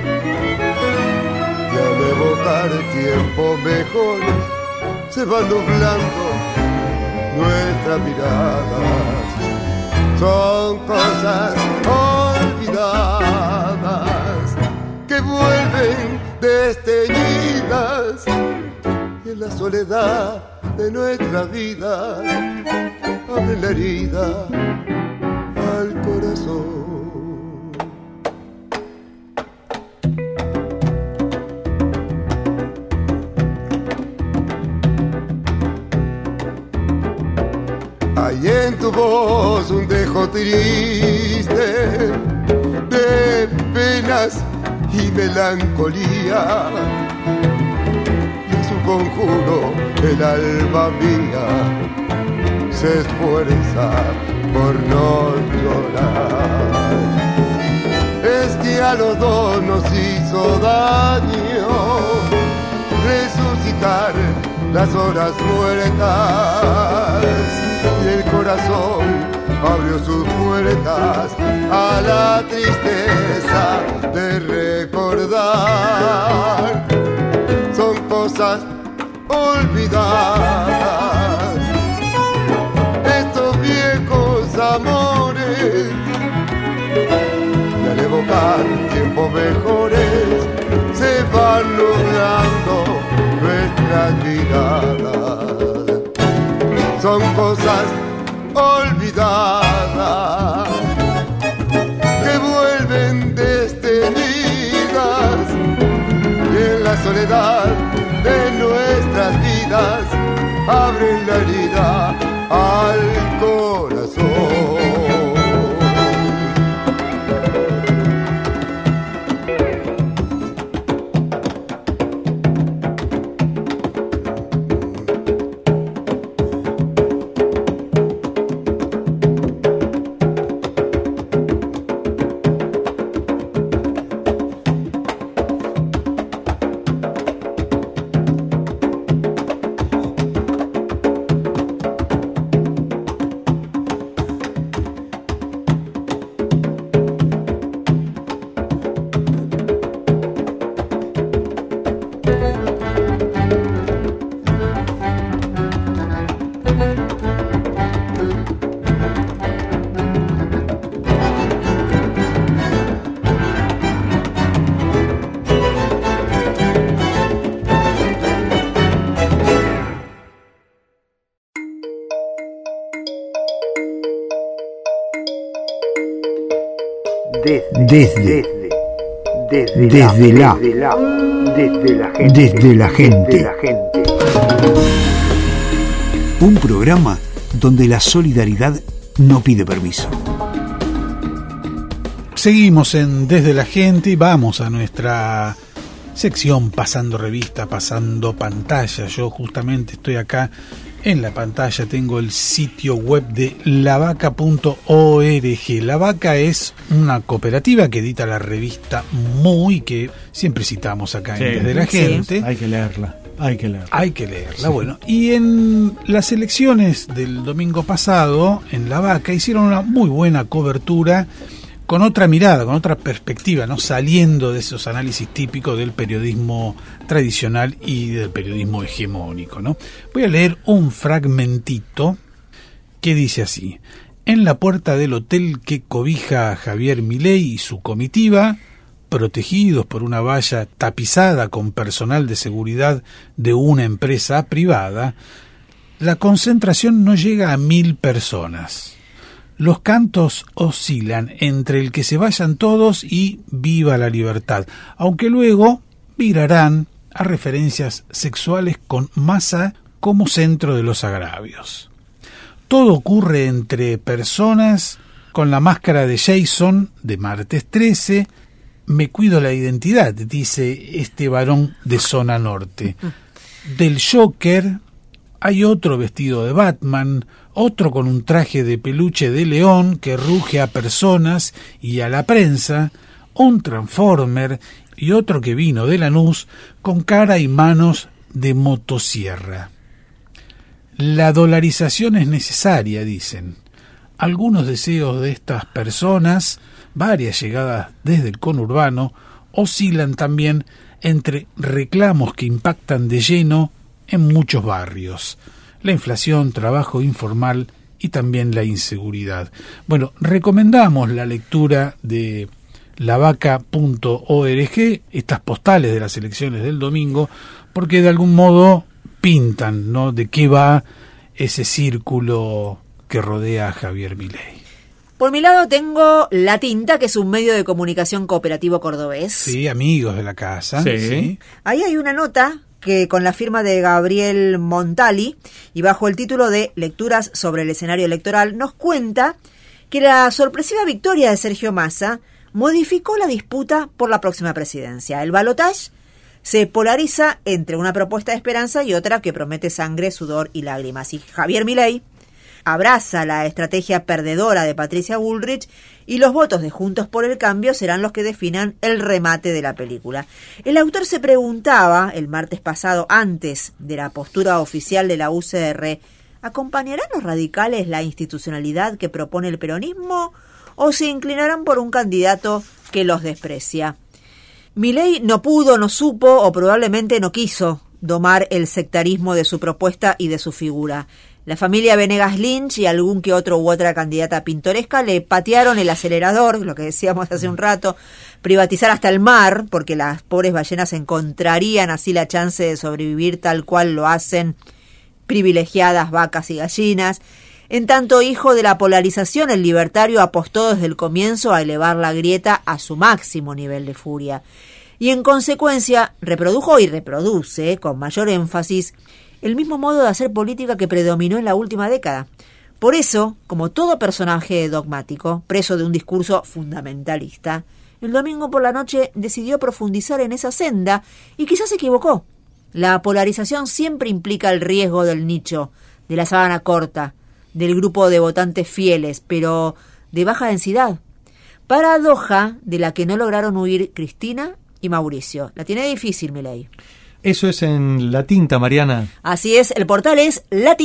y al evocar tiempos mejores se van nublando nuestras miradas. Son cosas olvidadas que vuelven desteñidas, y en la soledad de nuestra vida abre la herida al corazón. Hay en tu voz un dejo triste de penas y melancolía, conjuro el alma mía se esfuerza por no llorar. Es que a los dos nos hizo daño resucitar las horas muertas, y el corazón abrió sus puertas a la tristeza de recordar. Son cosas olvidadas, estos viejos amores, y al evocar tiempos mejores se van nublando nuestras miradas. Son cosas olvidadas que vuelven desteñidas, y en la soledad de nuestras vidas abren la herida al corazón. desde la gente. Un programa donde la solidaridad no pide permiso. Seguimos en Desde la Gente y vamos a nuestra sección Pasando Revista, Pasando Pantalla. Yo justamente estoy acá en la pantalla, tengo el sitio web de lavaca.org. La Vaca es una cooperativa que edita la revista Muy, que siempre citamos acá en Desde la Gente. Hay que leerla. Hay que leerla. Sí. Bueno, y en las elecciones del domingo pasado, en La Vaca, hicieron una muy buena cobertura con otra mirada, con otra perspectiva, ¿no? Saliendo de esos análisis típicos del periodismo tradicional y del periodismo hegemónico, ¿no? Voy a leer un fragmentito que dice así: en la puerta del hotel que cobija a Javier Milei y su comitiva, protegidos por una valla tapizada con personal de seguridad de una empresa privada, la concentración no llega a 1.000 personas. Los cantos oscilan entre el que se vayan todos y viva la libertad, aunque luego virarán a referencias sexuales con Massa como centro de los agravios. Todo ocurre entre personas con la máscara de Jason de Martes 13. Me cuido la identidad, dice este varón de zona norte. Del Joker hay otro vestido de Batman, otro con un traje de peluche de león que ruge a personas y a la prensa, un Transformer y otro que vino de Lanús con cara y manos de motosierra. La dolarización es necesaria, dicen. Algunos deseos de estas personas, varias llegadas desde el conurbano, oscilan también entre reclamos que impactan de lleno en muchos barrios: la inflación, trabajo informal y también la inseguridad. Bueno, recomendamos la lectura de lavaca.org, estas postales de las elecciones del domingo, porque de algún modo pintan, ¿no?, de qué va ese círculo que rodea a Javier Milei. Por mi lado tengo La Tinta, que es un medio de comunicación cooperativo cordobés. Sí, amigos de la casa. Sí. Ahí hay una nota que con la firma de Gabriel Montali y bajo el título de Lecturas sobre el escenario electoral nos cuenta que la sorpresiva victoria de Sergio Massa modificó la disputa por la próxima presidencia. El balotaje se polariza entre una propuesta de esperanza y otra que promete sangre, sudor y lágrimas. Y Javier Milei abraza la estrategia perdedora de Patricia Bullrich y los votos de Juntos por el Cambio serán los que definan el remate de la película. El autor se preguntaba el martes pasado, antes de la postura oficial de la UCR, ¿acompañarán los radicales la institucionalidad que propone el peronismo o se inclinarán por un candidato que los desprecia? Milei no pudo, no supo o probablemente no quiso domar el sectarismo de su propuesta y de su figura. La familia Venegas Lynch y algún que otro u otra candidata pintoresca le patearon el acelerador, lo que decíamos hace un rato, privatizar hasta el mar, porque las pobres ballenas encontrarían así la chance de sobrevivir tal cual lo hacen privilegiadas vacas y gallinas. En tanto, hijo de la polarización, el libertario apostó desde el comienzo a elevar la grieta a su máximo nivel de furia. Y en consecuencia reprodujo y reproduce con mayor énfasis el mismo modo de hacer política que predominó en la última década. Por eso, como todo personaje dogmático, preso de un discurso fundamentalista, el domingo por la noche decidió profundizar en esa senda y quizás se equivocó. La polarización siempre implica el riesgo del nicho, de la sábana corta, del grupo de votantes fieles, pero de baja densidad. Paradoja de la que no lograron huir Cristina y Mauricio. La tiene difícil, Milei. Eso es en La Tinta, Mariana. Así es, el portal es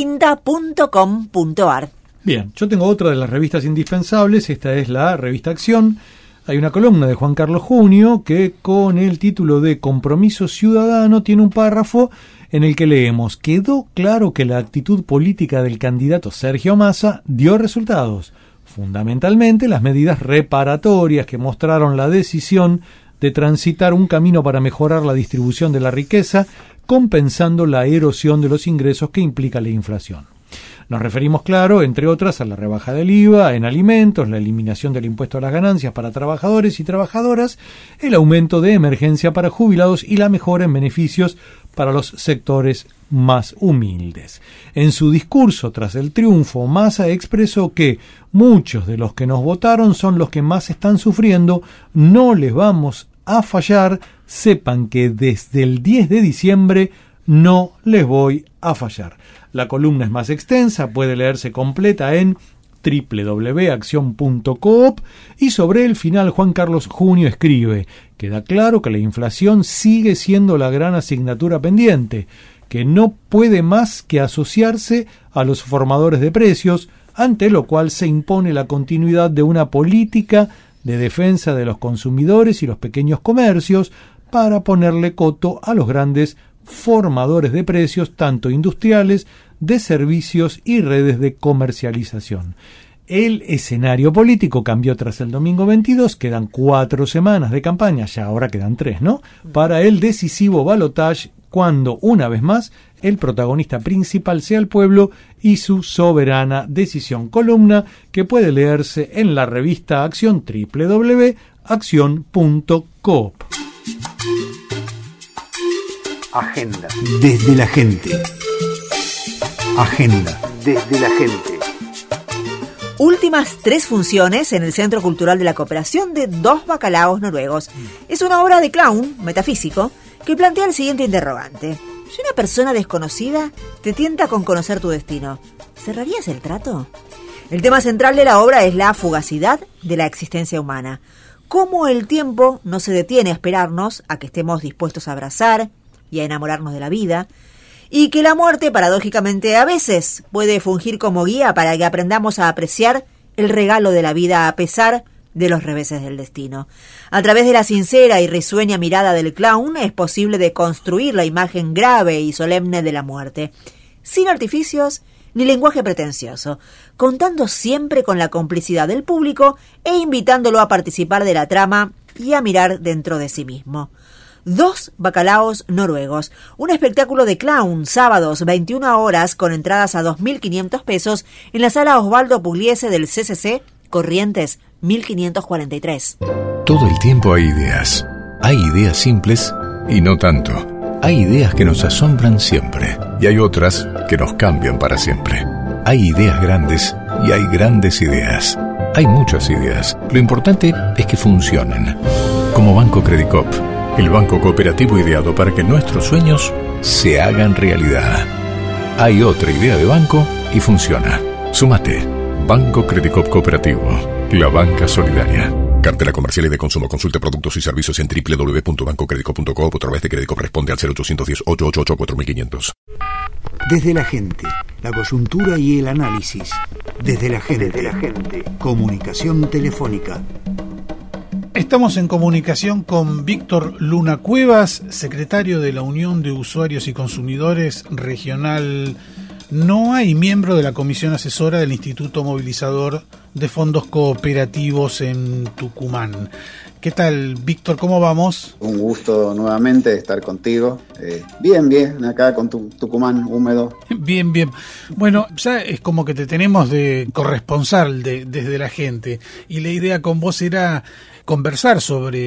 latinta.com.ar. Bien, yo tengo otra de las revistas indispensables, esta es la revista Acción. Hay una columna de Juan Carlos Junio que con el título de Compromiso Ciudadano tiene un párrafo en el que leemos: quedó claro que la actitud política del candidato Sergio Massa dio resultados, fundamentalmente las medidas reparatorias que mostraron la decisión de transitar un camino para mejorar la distribución de la riqueza, compensando la erosión de los ingresos que implica la inflación. Nos referimos, claro, entre otras, a la rebaja del IVA en alimentos, la eliminación del impuesto a las ganancias para trabajadores y trabajadoras, el aumento de emergencia para jubilados y la mejora en beneficios para los sectores más humildes. En su discurso tras el triunfo, Massa expresó que muchos de los que nos votaron son los que más están sufriendo, no les vamos a fallar, sepan que desde el 10 de diciembre no les voy a fallar. La columna es más extensa, puede leerse completa en www.accion.coop y sobre el final Juan Carlos Junio escribe: queda claro que la inflación sigue siendo la gran asignatura pendiente, que no puede más que asociarse a los formadores de precios, ante lo cual se impone la continuidad de una política de defensa de los consumidores y los pequeños comercios para ponerle coto a los grandes formadores de precios, tanto industriales, de servicios y redes de comercialización. El escenario político cambió tras el domingo 22, quedan 4 semanas de campaña, ya ahora quedan 3, ¿no? Para el decisivo balotaje, cuando, una vez más, el protagonista principal sea el pueblo y su soberana decisión. Columna que puede leerse en la revista Acción, www.accion.coop. Agenda. Desde la gente. Agenda. Desde la gente. Últimas 3 funciones en el Centro Cultural de la Cooperación de 2 bacalaos noruegos. Es una obra de clown metafísico que plantea el siguiente interrogante: si una persona desconocida te tienta con conocer tu destino, ¿cerrarías el trato? El tema central de la obra es la fugacidad de la existencia humana. Cómo el tiempo no se detiene a esperarnos a que estemos dispuestos a abrazar y a enamorarnos de la vida, y que la muerte, paradójicamente, a veces puede fungir como guía para que aprendamos a apreciar el regalo de la vida a pesar de los reveses del destino. A través de la sincera y risueña mirada del clown es posible deconstruir la imagen grave y solemne de la muerte, sin artificios ni lenguaje pretencioso, contando siempre con la complicidad del público e invitándolo a participar de la trama y a mirar dentro de sí mismo. 2 bacalaos noruegos, un espectáculo de clown, sábados 21 horas con entradas a 2.500 pesos en la sala Osvaldo Pugliese del CCC, Corrientes 1543. Todo el tiempo hay ideas. Hay ideas simples y no tanto. Hay ideas que nos asombran siempre y hay otras que nos cambian para siempre. Hay ideas grandes y hay grandes ideas. Hay muchas ideas. Lo importante es que funcionen. Como Banco Credicop, el banco cooperativo ideado para que nuestros sueños se hagan realidad. Hay otra idea de banco y funciona. Súmate. Banco Credicop Cooperativo. La banca solidaria. Cartera comercial y de consumo. Consulte productos y servicios en www.bancocredico.coop o a través de Credicop. Responde al 0810-888-4500. Desde la gente, la coyuntura y el análisis. Desde la gente. Desde la gente. Comunicación telefónica. Estamos en comunicación con Víctor Luna Cuevas, secretario de la Unión de Usuarios y Consumidores Regional NOA y miembro de la Comisión Asesora del Instituto Movilizador de Fondos Cooperativos en Tucumán. ¿Qué tal, Víctor? ¿Cómo vamos? Un gusto nuevamente estar contigo. Bien, acá con Tucumán húmedo. Bien. Bueno, ya es como que te tenemos de corresponsal desde la gente, y la idea con vos era conversar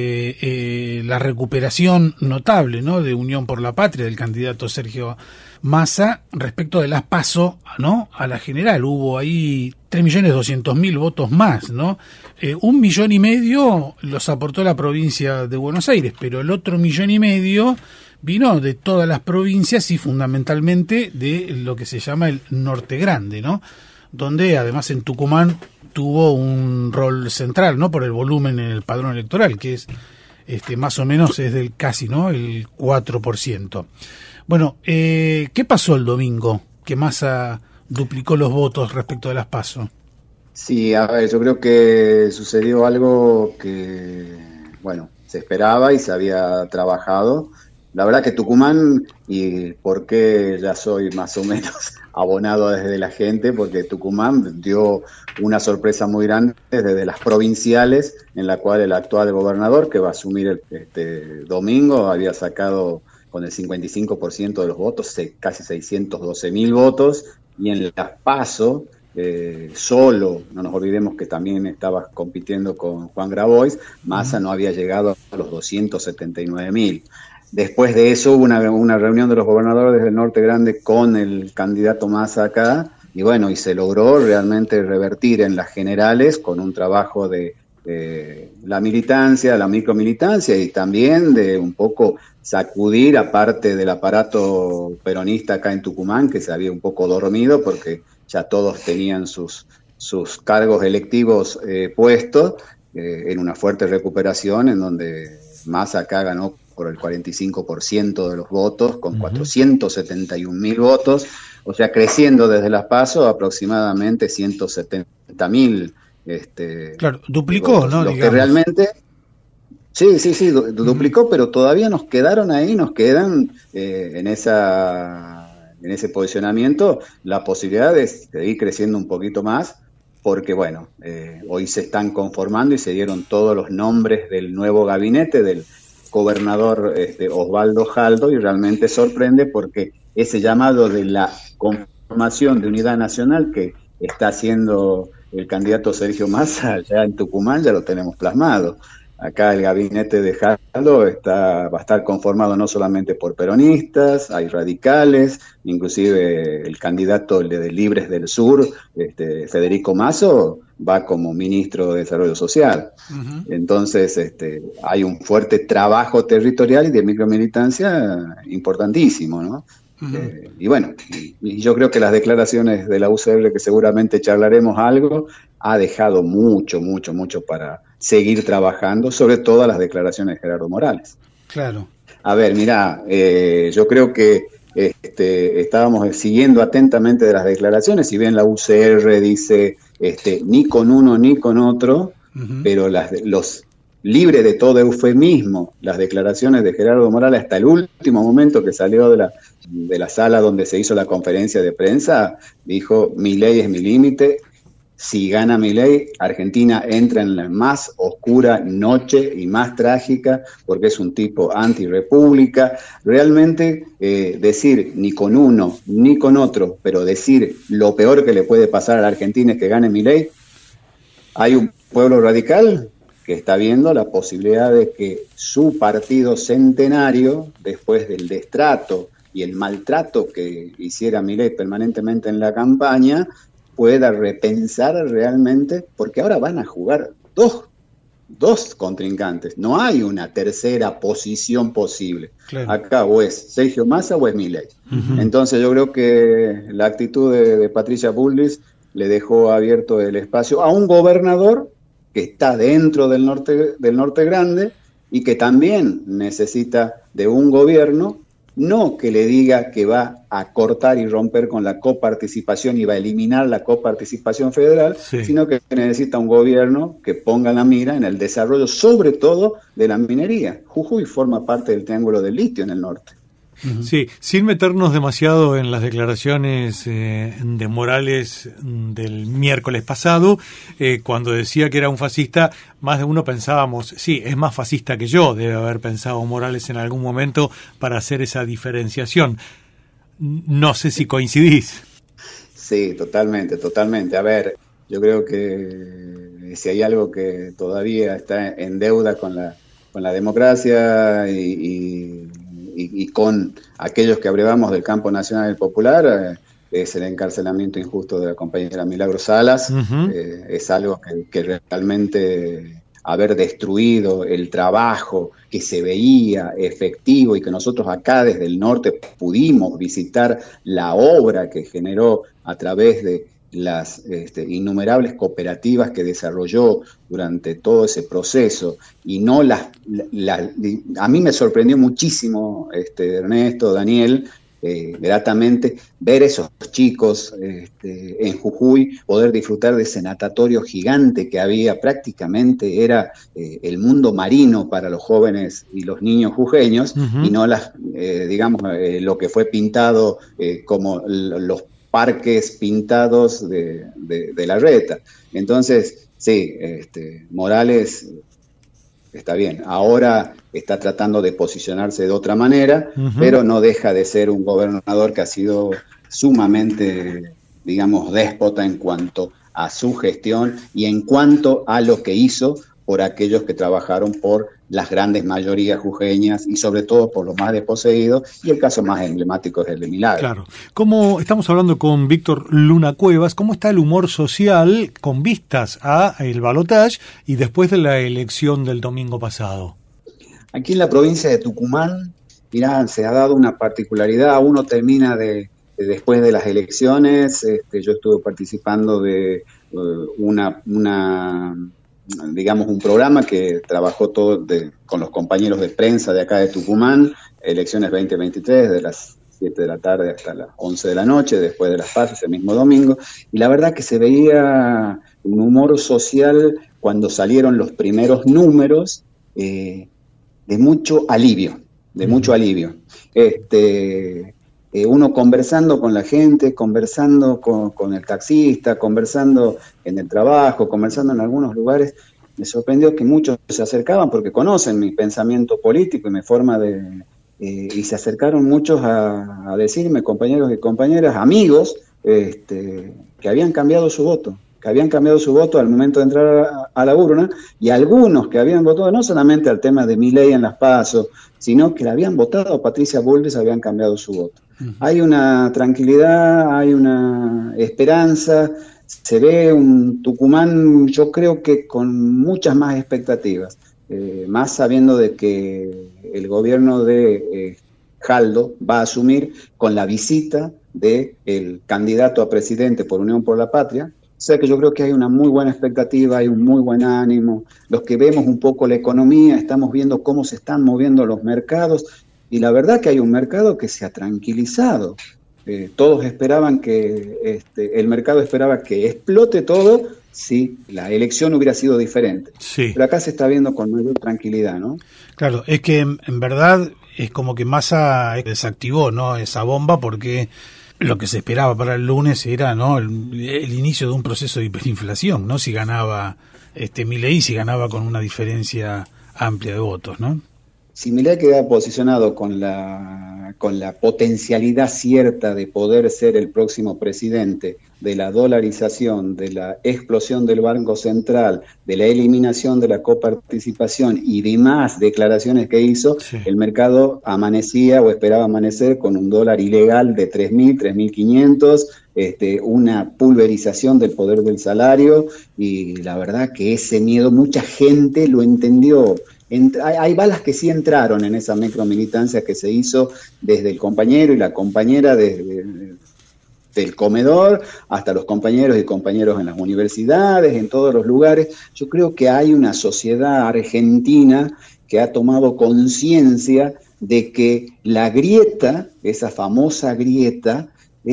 sobre la recuperación notable, ¿no?, de Unión por la Patria del candidato Sergio Massa respecto de las PASO, ¿no?, a la general. Hubo ahí 3.200.000 votos más, ¿no? 1,5 millones los aportó la provincia de Buenos Aires, pero el otro 1,5 millones vino de todas las provincias y fundamentalmente de lo que se llama el Norte Grande, ¿no?, donde además en Tucumán tuvo un rol central, ¿no?, por el volumen en el padrón electoral, que es más o menos es del casi, ¿no?, el 4%. Bueno, ¿qué pasó el domingo? Que Massa duplicó los votos respecto de las PASO. Sí, a ver, yo creo que sucedió algo que, bueno, se esperaba y se había trabajado. La verdad que Tucumán, y porque ya soy más o menos abonado desde la gente, porque Tucumán dio una sorpresa muy grande desde las provinciales, en la cual el actual gobernador, que va a asumir este domingo, había sacado con el 55% de los votos, casi 612.000 votos, y en las PASO, solo, no nos olvidemos que también estaba compitiendo con Juan Grabois, Massa no había llegado a los 279.000. Después de eso hubo una reunión de los gobernadores del Norte Grande con el candidato Massa acá, y bueno, y se logró realmente revertir en las generales con un trabajo de la militancia, la micromilitancia, y también de un poco sacudir a parte del aparato peronista acá en Tucumán, que se había un poco dormido porque ya todos tenían sus cargos electivos puestos, en una fuerte recuperación en donde Massa acá ganó por el 45% de los votos, con 471.000 votos, o sea, creciendo desde las PASO aproximadamente 170.000. Claro, duplicó, votos, ¿no? Lo que realmente... Sí, duplicó, pero todavía nos quedan en ese posicionamiento la posibilidad de seguir creciendo un poquito más, porque bueno, hoy se están conformando y se dieron todos los nombres del nuevo gabinete del gobernador Osvaldo Jaldo, y realmente sorprende porque ese llamado de la conformación de unidad nacional que está haciendo el candidato Sergio Massa ya en Tucumán ya lo tenemos plasmado. Acá el gabinete de Jaldo va a estar conformado no solamente por peronistas, hay radicales, inclusive el candidato de Libres del Sur, Federico Mazo, va como ministro de Desarrollo Social. Entonces hay un fuerte trabajo territorial y de micromilitancia importantísimo, ¿no? Y bueno, y yo creo que las declaraciones de la UCR, que seguramente charlaremos algo, ha dejado mucho para seguir trabajando, sobre todo las declaraciones de Gerardo Morales. Claro. A ver, mirá, yo creo que estábamos siguiendo atentamente de las declaraciones, si bien la UCR dice ni con uno ni con otro, pero los libre de todo eufemismo, las declaraciones de Gerardo Morales hasta el último momento que salió de la sala donde se hizo la conferencia de prensa, dijo: Milei es mi límite, si gana Milei, Argentina entra en la más oscura noche y más trágica, porque es un tipo antirrepública. Realmente decir ni con uno ni con otro, pero decir lo peor que le puede pasar a la Argentina es que gane Milei. Hay un pueblo radical que está viendo la posibilidad de que su partido centenario, después del destrato y el maltrato que hiciera Milei permanentemente en la campaña, pueda repensar realmente, porque ahora van a jugar dos contrincantes, no hay una tercera posición posible. Claro. Acá o es Sergio Massa o es Milei. Entonces yo creo que la actitud de Patricia Bullrich le dejó abierto el espacio a un gobernador que está dentro del norte grande y que también necesita de un gobierno, no que le diga que va a cortar y romper con la coparticipación y va a eliminar la coparticipación federal, sino que necesita un gobierno que ponga la mira en el desarrollo, sobre todo de la minería. Jujuy forma parte del triángulo del litio en el norte. Sí, sin meternos demasiado en las declaraciones de Morales del miércoles pasado, cuando decía que era un fascista, más de uno pensábamos, sí, es más fascista que yo, debe haber pensado Morales en algún momento para hacer esa diferenciación. No sé si coincidís. Sí, totalmente. A ver, yo creo que si hay algo que todavía está en deuda con la democracia y con aquellos que abrevamos del campo nacional y popular, es el encarcelamiento injusto de la compañera Milagros Salas. Es algo que realmente haber destruido el trabajo que se veía efectivo y que nosotros acá desde el norte pudimos visitar la obra que generó a través de las innumerables cooperativas que desarrolló durante todo ese proceso, y no a mí me sorprendió muchísimo, Ernesto, Daniel, gratamente ver esos chicos en Jujuy, poder disfrutar de ese natatorio gigante que había, prácticamente era el mundo marino para los jóvenes y los niños jujeños, y no lo que fue pintado como los parques pintados de la reta. Entonces, sí, Morales está bien, ahora está tratando de posicionarse de otra manera, pero no deja de ser un gobernador que ha sido sumamente digamos, déspota en cuanto a su gestión y en cuanto a lo que hizo por aquellos que trabajaron por las grandes mayorías jujeñas y sobre todo por los más desposeídos, y el caso más emblemático es el de Milagro. Claro. ¿Cómo estamos hablando con Víctor Luna Cuevas? ¿Cómo está el humor social con vistas a el balotaje y después de la elección del domingo pasado? Aquí en la provincia de Tucumán, mirá, se ha dado una particularidad. Uno termina después de las elecciones, yo estuve participando de digamos, un programa que trabajó con los compañeros de prensa de acá de Tucumán, elecciones 2023, de las 7 de la tarde hasta las 11 de la noche, después de las PASO, ese mismo domingo, y la verdad que se veía un humor social cuando salieron los primeros números, de mucho alivio, uno conversando con la gente, conversando con el taxista, conversando en el trabajo, conversando en algunos lugares, me sorprendió que muchos se acercaban porque conocen mi pensamiento político y mi forma y se acercaron muchos a decirme, compañeros y compañeras, amigos, que habían cambiado su voto. Al momento de entrar a la urna, y algunos que habían votado no solamente al tema de Milei en las PASO, sino que la habían votado a Patricia Bullrich, habían cambiado su voto. Uh-huh. Hay una tranquilidad, hay una esperanza, se ve un Tucumán, yo creo que con muchas más expectativas, más sabiendo de que el gobierno de Jaldo va a asumir con la visita del candidato a presidente por Unión por la Patria. O sea que yo creo que hay una muy buena expectativa, hay un muy buen ánimo. Los que vemos un poco la economía, estamos viendo cómo se están moviendo los mercados, y la verdad que hay un mercado que se ha tranquilizado. Todos esperaban el mercado esperaba que explote todo si la elección hubiera sido diferente. Sí. Pero acá se está viendo con mayor tranquilidad, ¿no? Claro, es que en verdad es como que Massa desactivó, ¿no?, esa bomba, porque lo que se esperaba para el lunes era, ¿no?, el inicio de un proceso de hiperinflación, ¿no?, si ganaba Milei, si ganaba con una diferencia amplia de votos, ¿no? Si Milei queda posicionado con la potencialidad cierta de poder ser el próximo presidente, de la dolarización, de la explosión del Banco Central, de la eliminación de la coparticipación y demás declaraciones que hizo, sí, el mercado amanecía o esperaba amanecer con un dólar ilegal de 3.000, 3.500, una pulverización del poder del salario, y la verdad que ese miedo mucha gente lo entendió. Hay balas que sí entraron en esa micromilitancia que se hizo desde el compañero y la compañera del comedor hasta los compañeros y compañeros en las universidades, en todos los lugares. Yo creo que hay una sociedad argentina que ha tomado conciencia de que la grieta, esa famosa grieta,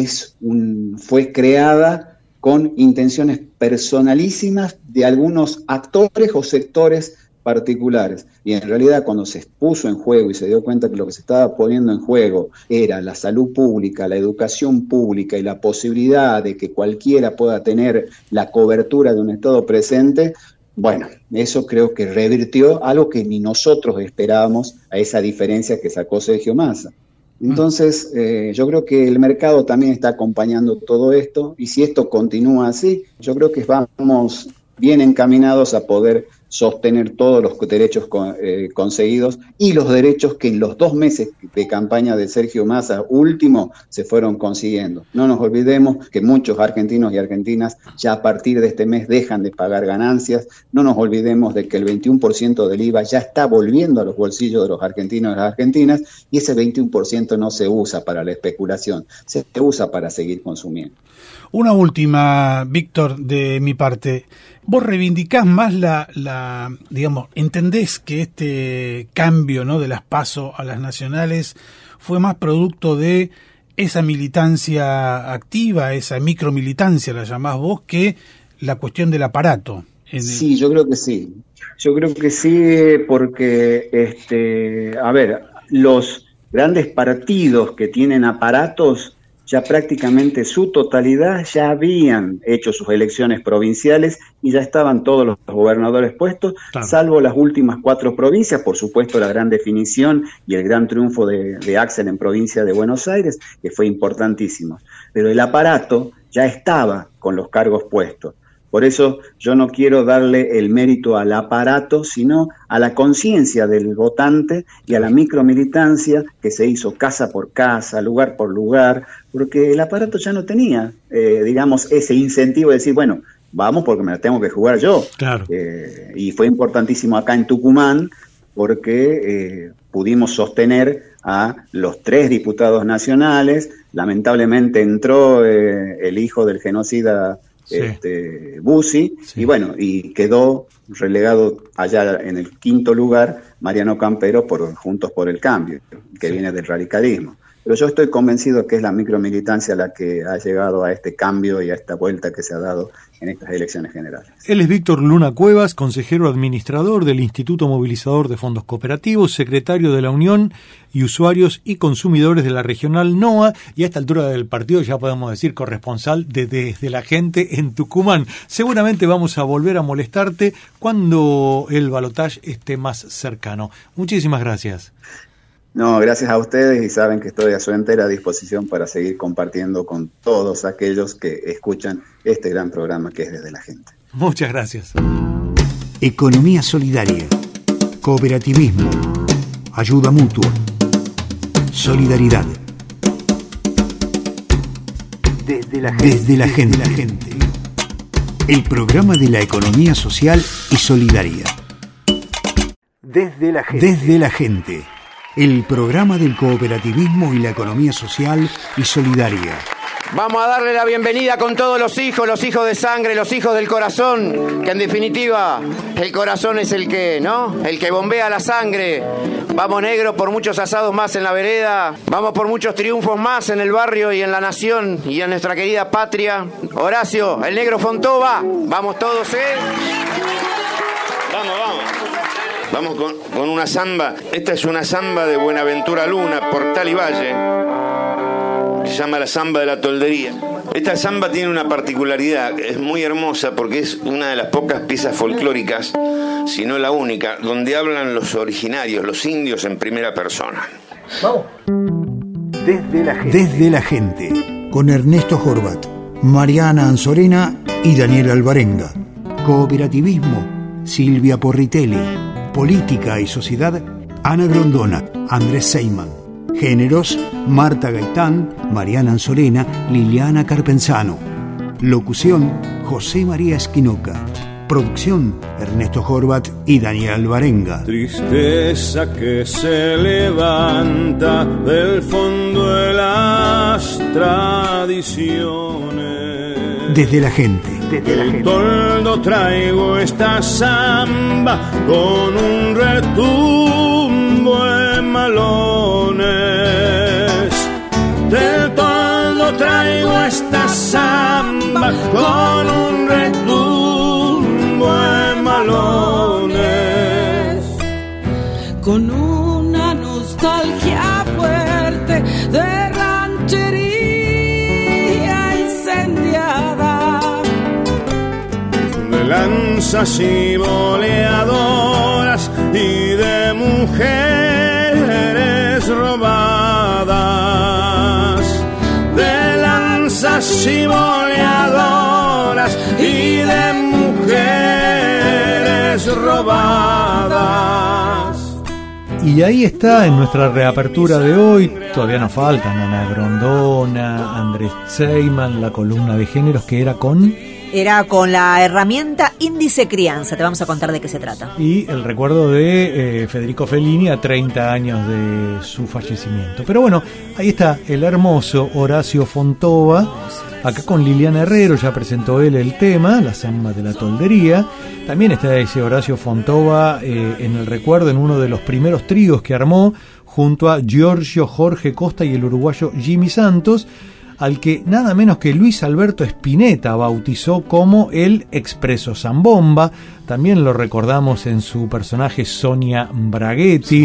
fue creada con intenciones personalísimas de algunos actores o sectores particulares, y en realidad cuando se puso en juego y se dio cuenta que lo que se estaba poniendo en juego era la salud pública, la educación pública y la posibilidad de que cualquiera pueda tener la cobertura de un Estado presente, bueno, eso creo que revirtió algo que ni nosotros esperábamos, a esa diferencia que sacó Sergio Massa. Entonces, yo creo que el mercado también está acompañando todo esto, y si esto continúa así, yo creo que vamos bien encaminados a poder sostener todos los derechos conseguidos y los derechos que en los 2 meses de campaña de Sergio Massa último se fueron consiguiendo. No nos olvidemos que muchos argentinos y argentinas ya a partir de este mes dejan de pagar ganancias. No nos olvidemos de que el 21% del IVA ya está volviendo a los bolsillos de los argentinos y las argentinas, y ese 21% no se usa para la especulación, se usa para seguir consumiendo. Una última, Víctor, de mi parte. Vos reivindicás más digamos, entendés que este cambio, ¿no?, de las PASO a las nacionales fue más producto de esa militancia activa, esa micromilitancia, la llamás vos, que la cuestión del aparato. Sí, yo creo que sí. Yo creo que sí, porque, a ver, los grandes partidos que tienen aparatos ya prácticamente su totalidad ya habían hecho sus elecciones provinciales y ya estaban todos los gobernadores puestos, claro, salvo las últimas 4 provincias, por supuesto la gran definición y el gran triunfo de Axel en provincia de Buenos Aires, que fue importantísimo. Pero el aparato ya estaba con los cargos puestos. Por eso yo no quiero darle el mérito al aparato, sino a la conciencia del votante y a la micromilitancia que se hizo casa por casa, lugar por lugar, porque el aparato ya no tenía, digamos, ese incentivo de decir, bueno, vamos porque me la tengo que jugar yo. Claro. Y fue importantísimo acá en Tucumán porque pudimos sostener a los 3 diputados nacionales. Lamentablemente entró el hijo del genocida Bussi, sí, y bueno, y quedó relegado allá en el 5º lugar Mariano Campero por Juntos por el Cambio, que viene del radicalismo. Pero yo estoy convencido que es la micromilitancia la que ha llegado a este cambio y a esta vuelta que se ha dado en estas elecciones generales. Él es Víctor Luna Cuevas, consejero administrador del Instituto Movilizador de Fondos Cooperativos, secretario de la Unión y Usuarios y Consumidores de la Regional NOA, y a esta altura del partido ya podemos decir corresponsal Desde la Gente en Tucumán. Seguramente vamos a volver a molestarte cuando el balotaje esté más cercano. Muchísimas gracias. No, gracias a ustedes, y saben que estoy a su entera disposición para seguir compartiendo con todos aquellos que escuchan este gran programa que es Desde la Gente. Muchas gracias. Economía solidaria, cooperativismo, ayuda mutua, solidaridad. Desde la gente. El programa de la economía social y solidaria. Desde la gente. El programa del cooperativismo y la economía social y solidaria. Vamos a darle la bienvenida con todos los hijos de sangre, los hijos del corazón, que en definitiva el corazón es el que, ¿no? El que bombea la sangre. Vamos, negro, por muchos asados más en la vereda, vamos por muchos triunfos más en el barrio y en la nación y en nuestra querida patria. Horacio, el negro Fontova, vamos todos, Vamos con una samba. Esta es una samba de Buenaventura Luna, Portal y Valle. Se llama la samba de la toldería. Esta samba tiene una particularidad, es muy hermosa porque es una de las pocas piezas folclóricas, si no la única, donde hablan los originarios, los indios en primera persona. Vamos. Desde la gente. Con Ernesto Horvat, Mariana Anzorena y Daniel Alvarenga. Cooperativismo, Silvia Porritelli. Política y sociedad, Ana Grondona, Andrés Seyman. Géneros, Marta Gaitán, Mariana Anzorena, Liliana Carpenzano. Locución, José María Esquinoca. Producción, Ernesto Horvat y Daniel Alvarenga. Tristeza que se levanta del fondo de las tradiciones. Desde la gente. El toldo traigo esta samba con un retumbo de malones. Del toldo traigo esta samba con un retumbo de malones. Con una nostalgia fuerte de ranchería incendiada, de lanzas y boleadoras y de mujeres robadas, de lanzas y boleadoras y de mujeres robadas. Y ahí está en nuestra reapertura de hoy. Todavía nos faltan Ana Grondona, Andrés Seyman, la columna de géneros que era con la herramienta Índice Crianza. Te vamos a contar de qué se trata. Y el recuerdo de Federico Fellini a 30 años de su fallecimiento. Pero bueno, ahí está el hermoso Horacio Fontova, acá con Liliana Herrero. Ya presentó él el tema, la samba de la toldería. También está ese Horacio Fontova en el recuerdo, en uno de los primeros tríos que armó junto a Giorgio Jorge Costa y el uruguayo Jimmy Santos, al que nada menos que Luis Alberto Spinetta bautizó como el Expreso Zambomba. También lo recordamos en su personaje Sonia Braghetti. Sí.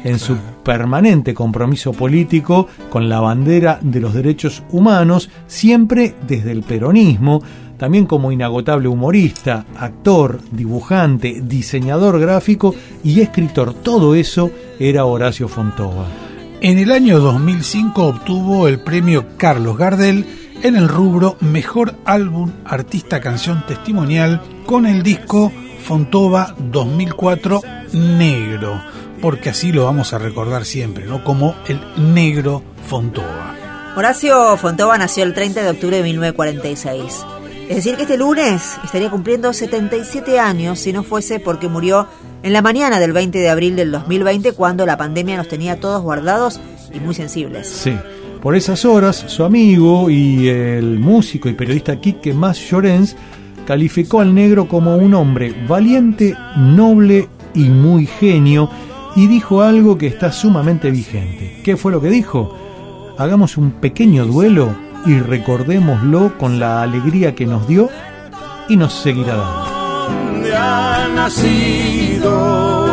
en su permanente compromiso político con la bandera de los derechos humanos, siempre desde el peronismo, también como inagotable humorista, actor, dibujante, diseñador gráfico y escritor. Todo eso era Horacio Fontova. En el año 2005 obtuvo el premio Carlos Gardel en el rubro Mejor Álbum Artista Canción Testimonial con el disco Fontova 2004 Negro, porque así lo vamos a recordar siempre, ¿no? Como el Negro Fontova. Horacio Fontova nació el 30 de octubre de 1946. Es decir, que este lunes estaría cumpliendo 77 años si no fuese porque murió en la mañana del 20 de abril del 2020, cuando la pandemia nos tenía todos guardados y muy sensibles. Sí, por esas horas su amigo y el músico y periodista Quique Mas Llorens calificó al negro como un hombre valiente, noble y muy genio, y dijo algo que está sumamente vigente. ¿Qué fue lo que dijo? Hagamos un pequeño duelo y recordémoslo con la alegría que nos dio y nos seguirá dando. ¿Dónde ha nacido?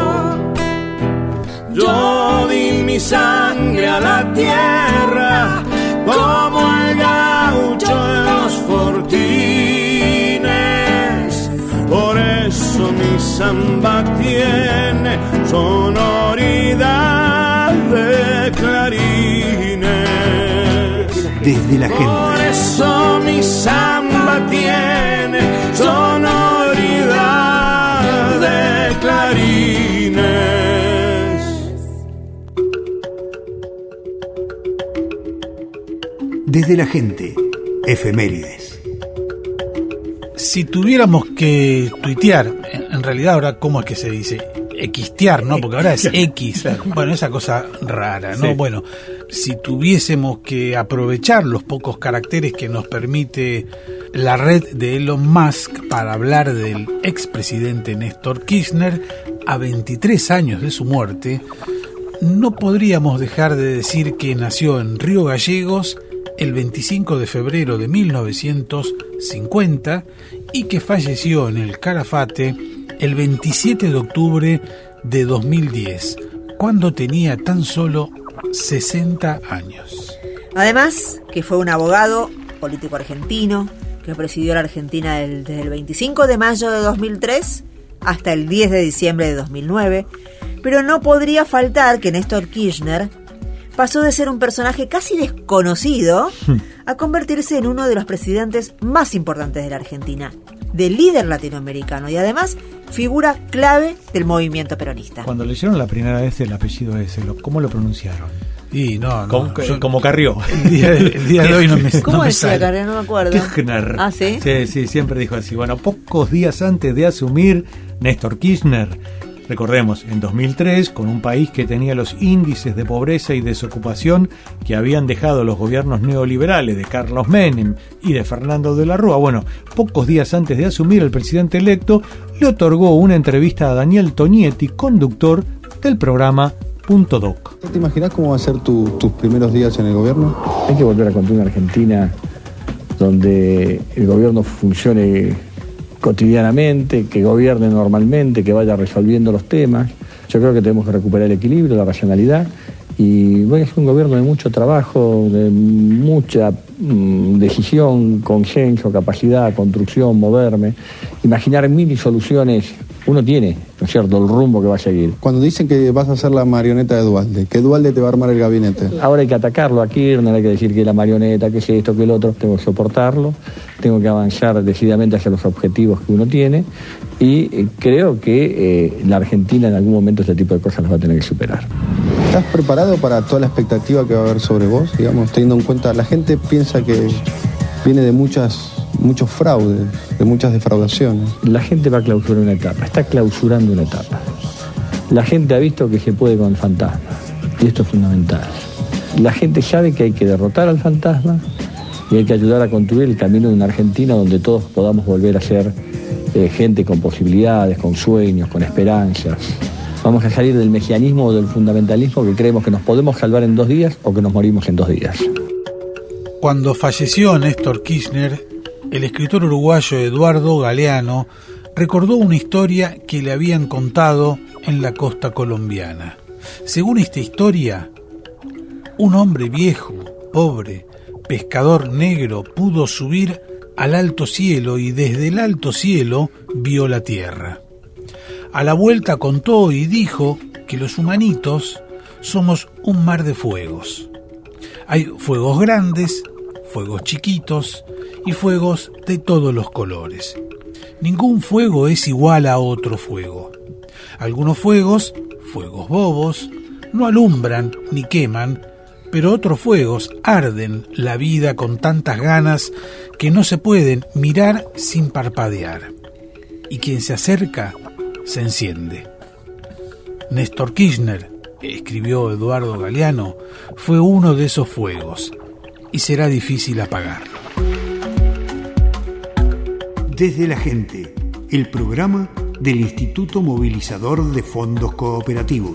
Yo di mi sangre a la tierra como el gaucho en los fortines. Por eso mi samba tiene sonoridad de clarines. Desde la gente. Por eso mi samba tiene sonoridad de clarines. Desde la gente, efemérides. Si tuviéramos que tuitear, en realidad ahora, ¿cómo es que se dice? Xtear, ¿no? Porque ahora es X. Bueno, esa cosa rara, ¿no? Sí. Bueno, si tuviésemos que aprovechar los pocos caracteres que nos permite la red de Elon Musk para hablar del expresidente Néstor Kirchner, a 23 años de su muerte, no podríamos dejar de decir que nació en Río Gallegos el 25 de febrero de 1950 y que falleció en el Calafate el 27 de octubre de 2010, cuando tenía tan solo 60 años. Además, que fue un abogado, político argentino, que presidió la Argentina desde el 25 de mayo de 2003 hasta el 10 de diciembre de 2009, pero no podría faltar que Néstor Kirchner pasó de ser un personaje casi desconocido a convertirse en uno de los presidentes más importantes de la Argentina, de líder latinoamericano y además figura clave del movimiento peronista. Cuando leyeron la primera vez el apellido ese, ¿cómo lo pronunciaron? Y no, como Carrió. El día de hoy no me ¿Cómo no decía Carrió? No me acuerdo. Kirchner. ¿Ah, sí? Sí, siempre dijo así. Bueno, pocos días antes de asumir, Néstor Kirchner, recordemos, en 2003, con un país que tenía los índices de pobreza y desocupación que habían dejado los gobiernos neoliberales de Carlos Menem y de Fernando de la Rúa, bueno, pocos días antes de asumir, el presidente electo le otorgó una entrevista a Daniel Tonietti, conductor del programa Punto Doc. ¿Te imaginas cómo va a ser tus primeros días en el gobierno? Hay que volver a construir una Argentina donde el gobierno funcione cotidianamente, que gobierne normalmente, que vaya resolviendo los temas. Yo creo que tenemos que recuperar el equilibrio, la racionalidad, y voy a hacer un gobierno de mucho trabajo, de mucha decisión, consenso, capacidad, construcción, moverme, imaginar mil soluciones. Uno tiene, ¿no es cierto?, el rumbo que va a seguir. Cuando dicen que vas a ser la marioneta de Duhalde, ¿qué Duhalde te va a armar el gabinete? Ahora hay que atacarlo a Kirchner, hay que decir que es la marioneta, que es esto, que el otro. Tengo que soportarlo, tengo que avanzar decididamente hacia los objetivos que uno tiene y creo que la Argentina en algún momento este tipo de cosas las va a tener que superar. ¿Estás preparado para toda la expectativa que va a haber sobre vos? Digamos, teniendo en cuenta, la gente piensa que viene de muchos fraudes, de muchas defraudaciones. La gente va a clausurar una etapa, está clausurando una etapa. La gente ha visto que se puede con el fantasma, y esto es fundamental. La gente sabe que hay que derrotar al fantasma y hay que ayudar a construir el camino de una Argentina donde todos podamos volver a ser gente con posibilidades, con sueños, con esperanzas. Vamos a salir del mesianismo o del fundamentalismo que creemos que nos podemos salvar en 2 días o que nos morimos en 2 días. Cuando falleció Néstor Kirchner, el escritor uruguayo Eduardo Galeano recordó una historia que le habían contado en la costa colombiana. Según esta historia, un hombre viejo, pobre, pescador negro, pudo subir al alto cielo y desde el alto cielo vio la tierra. A la vuelta contó y dijo que los humanitos somos un mar de fuegos. Hay fuegos grandes, fuegos chiquitos y fuegos de todos los colores. Ningún fuego es igual a otro fuego. Algunos fuegos, fuegos bobos, no alumbran ni queman, pero otros fuegos arden la vida con tantas ganas que no se pueden mirar sin parpadear. Y quien se acerca, se enciende. Néstor Kirchner, escribió Eduardo Galeano, fue uno de esos fuegos, y será difícil apagarlo. Desde la gente, el programa del Instituto Movilizador de Fondos Cooperativos.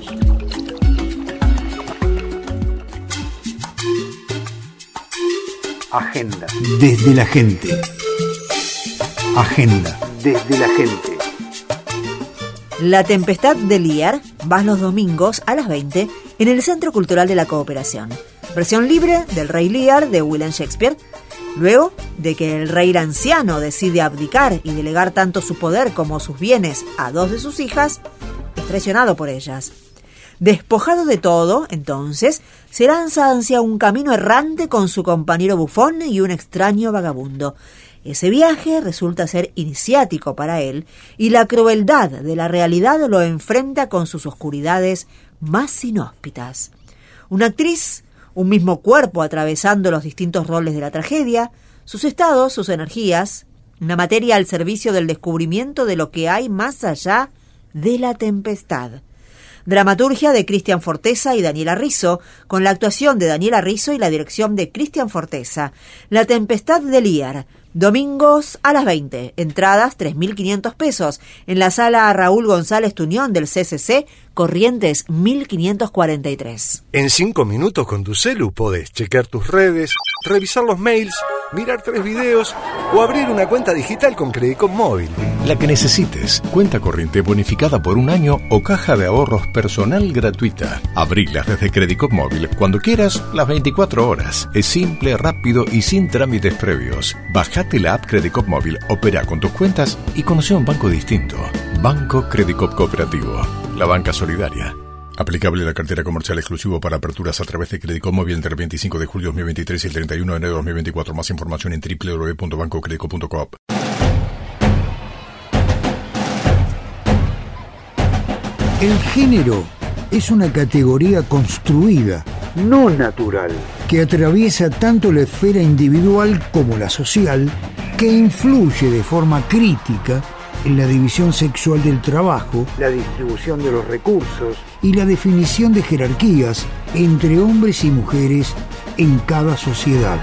Agenda. Desde la gente. Agenda. Desde la gente. La Tempestad de Lear va los domingos a las 20 en el Centro Cultural de la Cooperación. Versión libre del Rey Lear de William Shakespeare. Luego de que el rey anciano decide abdicar y delegar tanto su poder como sus bienes a dos de sus hijas, es traicionado por ellas. Despojado de todo, entonces, se lanza hacia un camino errante con su compañero bufón y un extraño vagabundo. Ese viaje resulta ser iniciático para él y la crueldad de la realidad lo enfrenta con sus oscuridades más inhóspitas. Una actriz, un mismo cuerpo atravesando los distintos roles de la tragedia, sus estados, sus energías, una materia al servicio del descubrimiento de lo que hay más allá de la tempestad. Dramaturgia de Cristian Forteza y Daniela Rizzo, con la actuación de Daniela Rizzo y la dirección de Cristian Forteza. La Tempestad de Lear, domingos a las 20. Entradas 3.500 pesos. En la sala Raúl González Tuñón del CCC, Corrientes 1543. En 5 minutos con tu celu podés chequear tus redes, revisar los mails, mirar 3 videos o abrir una cuenta digital con Credicop Móvil. La que necesites. Cuenta corriente bonificada por un año o caja de ahorros personal gratuita. Abrilas desde Credicop Móvil cuando quieras, las 24 horas. Es simple, rápido y sin trámites previos. Bajate la app Credicop Móvil, opera con tus cuentas y conoce un banco distinto. Banco Credicop Cooperativo. La banca solidaria. Aplicable la cartera comercial exclusivo para aperturas a través de Credicop Móvil entre el 25 de julio de 2023 y el 31 de enero de 2024. Más información en www.bancocredico.coop. El género es una categoría construida, no natural, que atraviesa tanto la esfera individual como la social, que influye de forma crítica en la división sexual del trabajo, la distribución de los recursos y la definición de jerarquías entre hombres y mujeres en cada sociedad.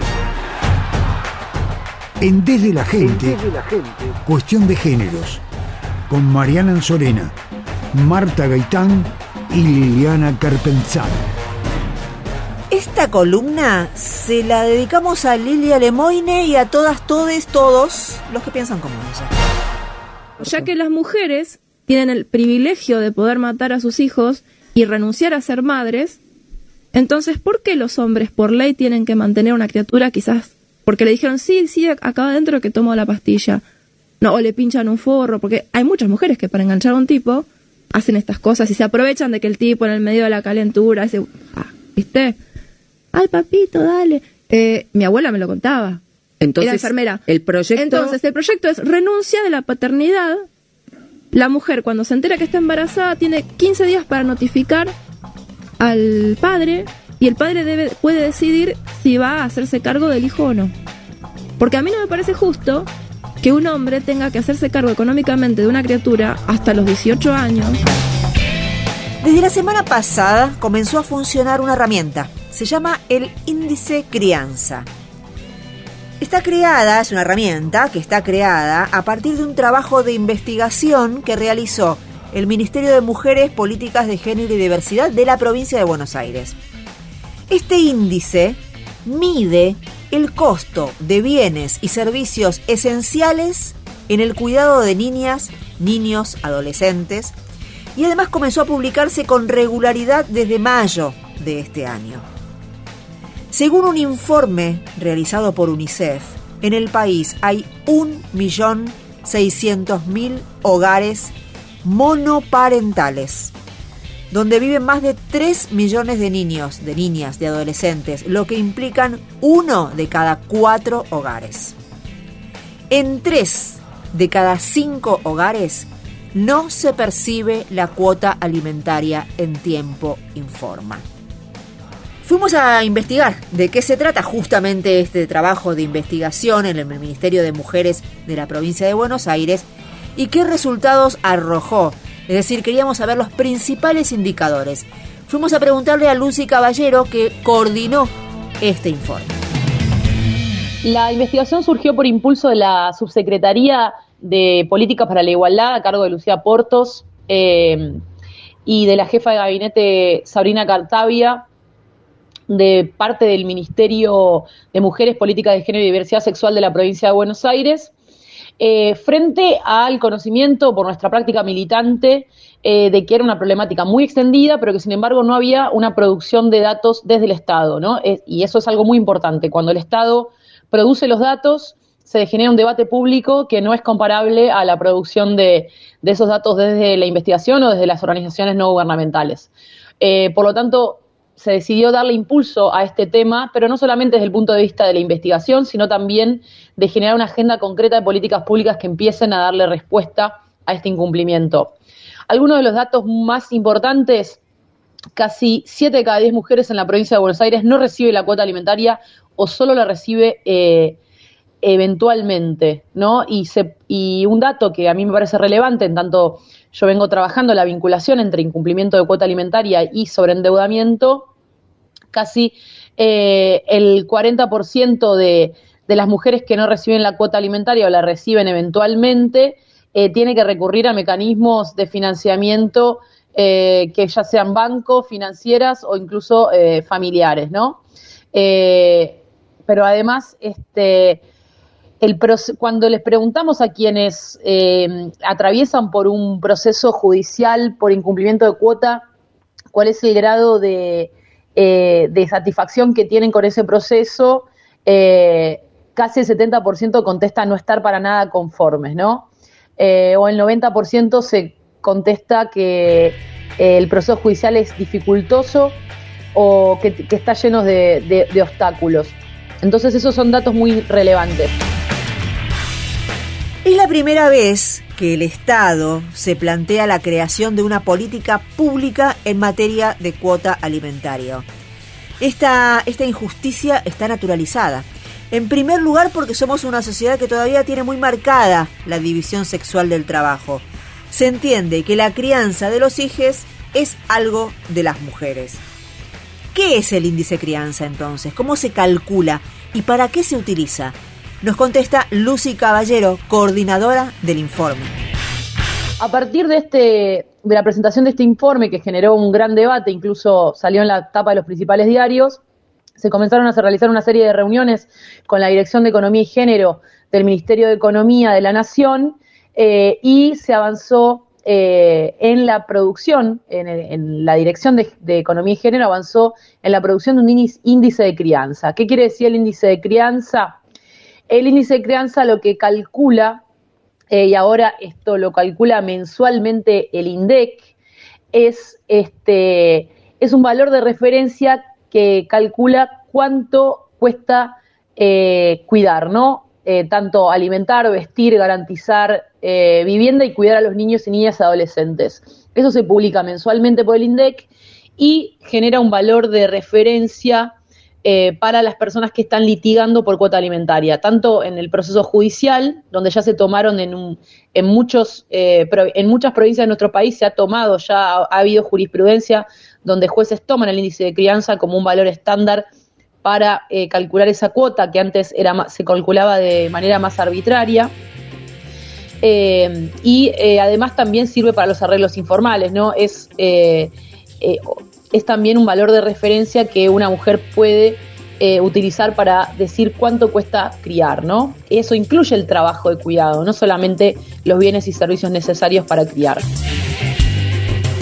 En Desde la Gente, Cuestión de Géneros, con Mariana Anzorena, Marta Gaitán y Liliana Carpenzán. Esta columna se la dedicamos a Lilia Lemoine y a todas, todes, todos los que piensan como ella. Ya que las mujeres tienen el privilegio de poder matar a sus hijos y renunciar a ser madres, entonces, ¿por qué los hombres por ley tienen que mantener una criatura quizás? Porque le dijeron, sí, acá adentro que tomo la pastilla. No, o le pinchan un forro, porque hay muchas mujeres que para enganchar a un tipo hacen estas cosas y se aprovechan de que el tipo en el medio de la calentura dice, ¿viste? Ay, papito, dale. Mi abuela me lo contaba. Entonces, era enfermera. El proyecto es renuncia de la paternidad. La mujer, cuando se entera que está embarazada, tiene 15 días para notificar al padre y el padre puede decidir si va a hacerse cargo del hijo o no. Porque a mí no me parece justo que un hombre tenga que hacerse cargo económicamente de una criatura hasta los 18 años. Desde la semana pasada comenzó a funcionar una herramienta. Se llama el Índice Crianza. Es una herramienta que está creada a partir de un trabajo de investigación que realizó el Ministerio de Mujeres, Políticas de Género y Diversidad de la provincia de Buenos Aires. Este índice mide el costo de bienes y servicios esenciales en el cuidado de niñas, niños, adolescentes, y además comenzó a publicarse con regularidad desde mayo de este año. Según un informe realizado por UNICEF, en el país hay 1.600.000 hogares monoparentales, donde viven más de 3 millones de niños, de niñas, de adolescentes, lo que implican 1 de cada 4 hogares. En 3 de cada 5 hogares no se percibe la cuota alimentaria en tiempo, informa. Fuimos a investigar de qué se trata justamente este trabajo de investigación en el Ministerio de Mujeres de la provincia de Buenos Aires y qué resultados arrojó. Es decir, queríamos saber los principales indicadores. Fuimos a preguntarle a Lucy Caballero, que coordinó este informe. La investigación surgió por impulso de la Subsecretaría de Políticas para la Igualdad, a cargo de Lucía Portos, y de la jefa de gabinete Sabrina Cartavia, de parte del Ministerio de Mujeres, Políticas de Género y Diversidad Sexual de la provincia de Buenos Aires, frente al conocimiento por nuestra práctica militante de que era una problemática muy extendida, pero que sin embargo no había una producción de datos desde el Estado, ¿no? Y eso es algo muy importante. Cuando el Estado produce los datos, se genera un debate público que no es comparable a la producción de esos datos desde la investigación o desde las organizaciones no gubernamentales. Por lo tanto, se decidió darle impulso a este tema, pero no solamente desde el punto de vista de la investigación, sino también de generar una agenda concreta de políticas públicas que empiecen a darle respuesta a este incumplimiento. Algunos de los datos más importantes: casi 7 de cada 10 mujeres en la provincia de Buenos Aires no recibe la cuota alimentaria o solo la recibe eventualmente, ¿no? Y un dato que a mí me parece relevante, en tanto yo vengo trabajando la vinculación entre incumplimiento de cuota alimentaria y sobreendeudamiento, casi el 40% de las mujeres que no reciben la cuota alimentaria o la reciben eventualmente, tiene que recurrir a mecanismos de financiamiento que ya sean bancos, financieras o incluso familiares, ¿no? Pero además, cuando les preguntamos a quienes atraviesan por un proceso judicial por incumplimiento de cuota, cuál es el grado de satisfacción que tienen con ese proceso, casi el 70% contesta no estar para nada conformes, ¿no? O el 90% se contesta que el proceso judicial es dificultoso o que está lleno de obstáculos. Entonces esos son datos muy relevantes. Es la primera vez que el Estado se plantea la creación de una política pública en materia de cuota alimentaria. Esta injusticia está naturalizada. En primer lugar, porque somos una sociedad que todavía tiene muy marcada la división sexual del trabajo. Se entiende que la crianza de los hijos es algo de las mujeres. ¿Qué es el índice crianza entonces? ¿Cómo se calcula? ¿Y para qué se utiliza? Nos contesta Lucy Caballero, coordinadora del informe. A partir de la presentación de este informe, que generó un gran debate, incluso salió en la tapa de los principales diarios, se comenzaron a realizar una serie de reuniones con la Dirección de Economía y Género del Ministerio de Economía de la Nación, y se avanzó en la producción, en la Dirección de Economía y Género avanzó en la producción de un índice de crianza. ¿Qué quiere decir el índice de crianza? El índice de crianza lo que calcula, y ahora esto lo calcula mensualmente el INDEC, es un valor de referencia que calcula cuánto cuesta cuidar, ¿no? Tanto alimentar, vestir, garantizar vivienda y cuidar a los niños y niñas adolescentes. Eso se publica mensualmente por el INDEC y genera un valor de referencia para las personas que están litigando por cuota alimentaria, tanto en el proceso judicial, donde ya se tomaron en muchas provincias de nuestro país, se ha tomado, ya ha habido jurisprudencia donde jueces toman el índice de crianza como un valor estándar para calcular esa cuota que antes se calculaba de manera más arbitraria. Y además también sirve para los arreglos informales, ¿no? Es también un valor de referencia que una mujer puede utilizar para decir cuánto cuesta criar, ¿no? Eso incluye el trabajo de cuidado, no solamente los bienes y servicios necesarios para criar.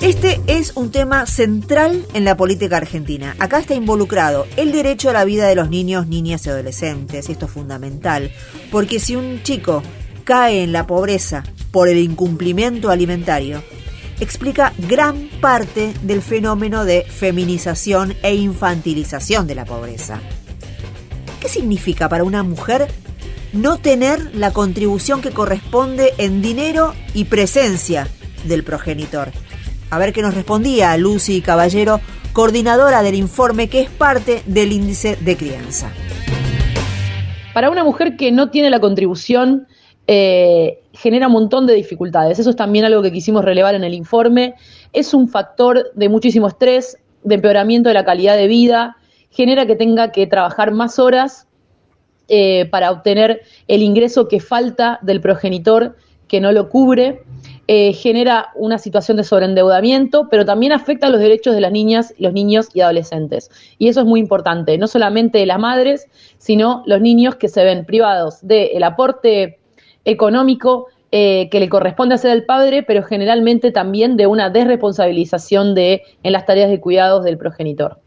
Este es un tema central en la política argentina. Acá está involucrado el derecho a la vida de los niños, niñas y adolescentes. Y esto es fundamental, porque si un chico cae en la pobreza por el incumplimiento alimentario, explica gran parte del fenómeno de feminización e infantilización de la pobreza. ¿Qué significa para una mujer no tener la contribución que corresponde en dinero y presencia del progenitor? A ver qué nos respondía Lucy Caballero, coordinadora del informe que es parte del índice de crianza. Para una mujer que no tiene la contribución, genera un montón de dificultades. Eso es también algo que quisimos relevar en el informe. Es un factor de muchísimo estrés, de empeoramiento de la calidad de vida, genera que tenga que trabajar más horas para obtener el ingreso que falta del progenitor, que no lo cubre. Genera una situación de sobreendeudamiento, pero también afecta a los derechos de las niñas, los niños y adolescentes. Y eso es muy importante, no solamente de las madres, sino los niños que se ven privados del aporte económico que le corresponde hacer al padre, pero generalmente también de una desresponsabilización en las tareas de cuidados del progenitor.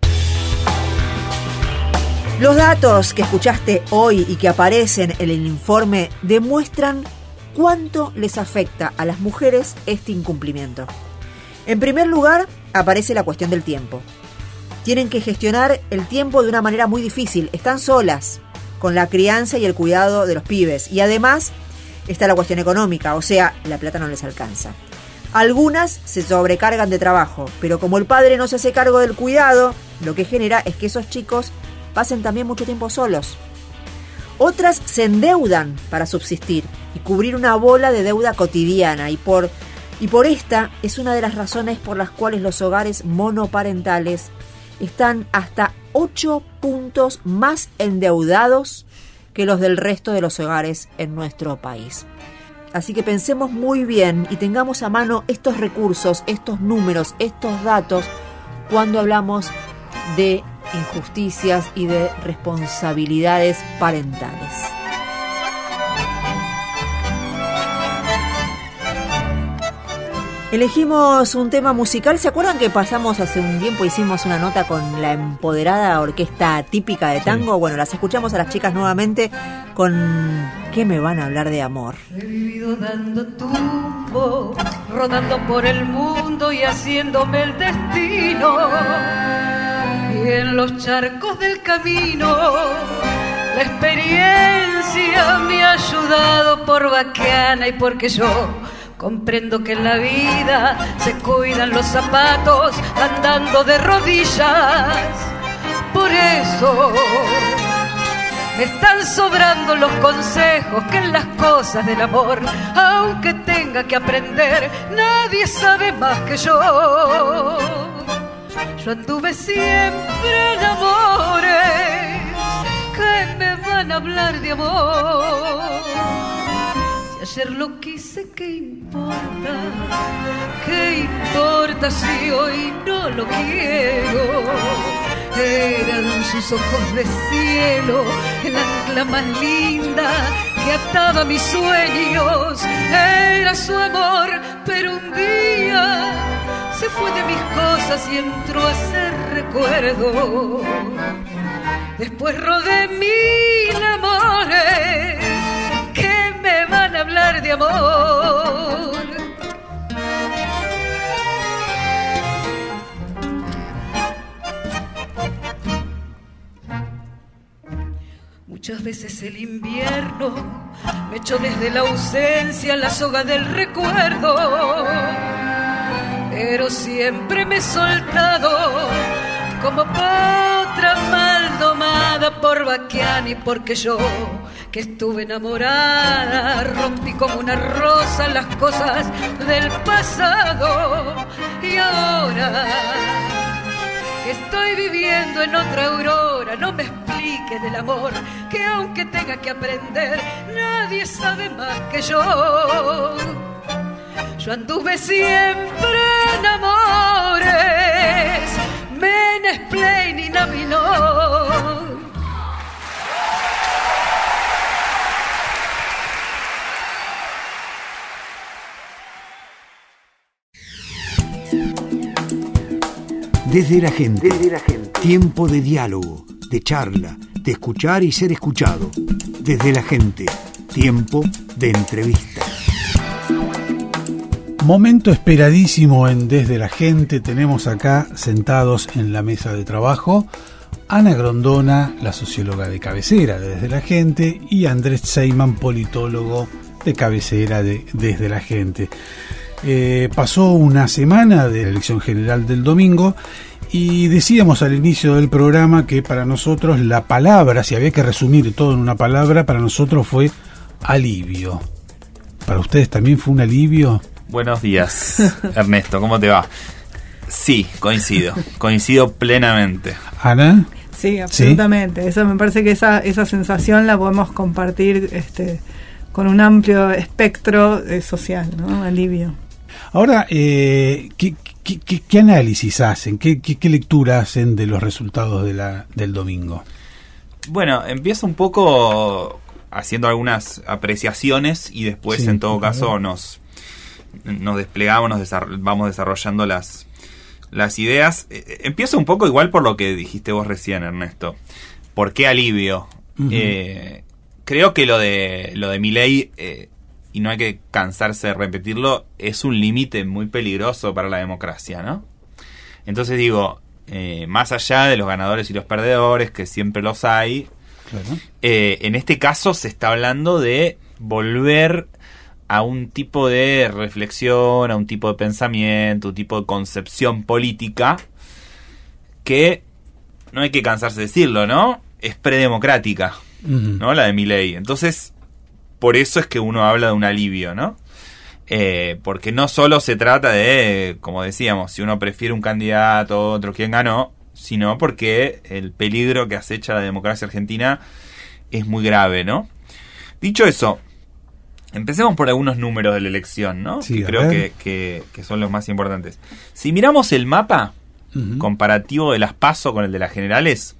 Los datos que escuchaste hoy y que aparecen en el informe demuestran cuánto les afecta a las mujeres este incumplimiento. En primer lugar, aparece la cuestión del tiempo. Tienen que gestionar el tiempo de una manera muy difícil. Están solas con la crianza y el cuidado de los pibes. Y además está la cuestión económica, o sea, la plata no les alcanza. Algunas se sobrecargan de trabajo, pero como el padre no se hace cargo del cuidado, lo que genera es que esos chicos pasen también mucho tiempo solos. Otras se endeudan para subsistir y cubrir una bola de deuda cotidiana y por esta es una de las razones por las cuales los hogares monoparentales están hasta 8 puntos más endeudados que los del resto de los hogares en nuestro país. Así que pensemos muy bien y tengamos a mano estos recursos, estos números, estos datos cuando hablamos de injusticias y de responsabilidades parentales. Elegimos un tema musical. ¿Se acuerdan que pasamos hace un tiempo, hicimos una nota con la empoderada orquesta típica de tango? Sí. Bueno, las escuchamos a las chicas nuevamente con ¿Qué me van a hablar de amor? He vivido dando tumbos, rodando por el mundo y haciéndome el destino. Y en los charcos del camino la experiencia me ha ayudado por bacana y porque yo comprendo que en la vida se cuidan los zapatos andando de rodillas. Por eso me están sobrando los consejos que en las cosas del amor, aunque tenga que aprender, nadie sabe más que yo. Yo anduve siempre en amores que me van a hablar de amor. Si ayer lo quise, ¿qué importa? ¿Qué importa si hoy no lo quiero? Eran sus ojos de cielo, el ancla más linda que ataba mis sueños. Era su amor, pero un día se fue de mis cosas y entró a ser recuerdo. Después rodé 1000 amores que me van a hablar de amor. Muchas veces el invierno me echó desde la ausencia la soga del recuerdo, pero siempre me he soltado como potra mal domada por Baquiani, porque yo, que estuve enamorada, rompí como una rosa las cosas del pasado. Y ahora que estoy viviendo en otra aurora, no me expliques del amor, que aunque tenga que aprender, nadie sabe más que yo. Yo anduve siempre en amores, menes, play, ni naminó. Desde la gente. Tiempo de diálogo, de charla, de escuchar y ser escuchado. Desde la gente. Tiempo de entrevista. Momento esperadísimo en Desde la Gente. Tenemos acá sentados en la mesa de trabajo Ana Grondona, la socióloga de cabecera de Desde la Gente, y Andrés Seyman, politólogo de cabecera de Desde la Gente. Pasó una semana de la elección general del domingo y decíamos al inicio del programa que para nosotros la palabra, si había que resumir todo en una palabra, para nosotros fue alivio. ¿Para ustedes también fue un alivio? Buenos días, Ernesto, ¿cómo te va? Sí, coincido plenamente. ¿Ana? Sí, absolutamente. ¿Sí? Eso me parece que esa sensación la podemos compartir con un amplio espectro social, ¿no? Alivio. Ahora, ¿qué análisis hacen? ¿Qué lectura hacen de los resultados del domingo? Bueno, empiezo un poco haciendo algunas apreciaciones y después, en todo caso, nos desplegamos, vamos desarrollando las ideas. Empiezo un poco igual por lo que dijiste vos recién, Ernesto. ¿Por qué alivio? Uh-huh. Creo que lo de Milei, y no hay que cansarse de repetirlo, es un límite muy peligroso para la democracia, ¿no? Entonces digo, más allá de los ganadores y los perdedores, que siempre los hay, claro. En este caso se está hablando de volver a un tipo de reflexión, a un tipo de pensamiento, un tipo de concepción política que, no hay que cansarse de decirlo, ¿no? Es predemocrática, uh-huh. ¿no? La de Milei. Entonces, por eso es que uno habla de un alivio, ¿no? Porque no solo se trata de, como decíamos, si uno prefiere un candidato, otro, quién ganó, sino porque el peligro que acecha la democracia argentina es muy grave, ¿no? Dicho eso, empecemos por algunos números de la elección, ¿no? Sí, que creo que son los más importantes. Si miramos el mapa uh-huh. comparativo de las PASO con el de las generales,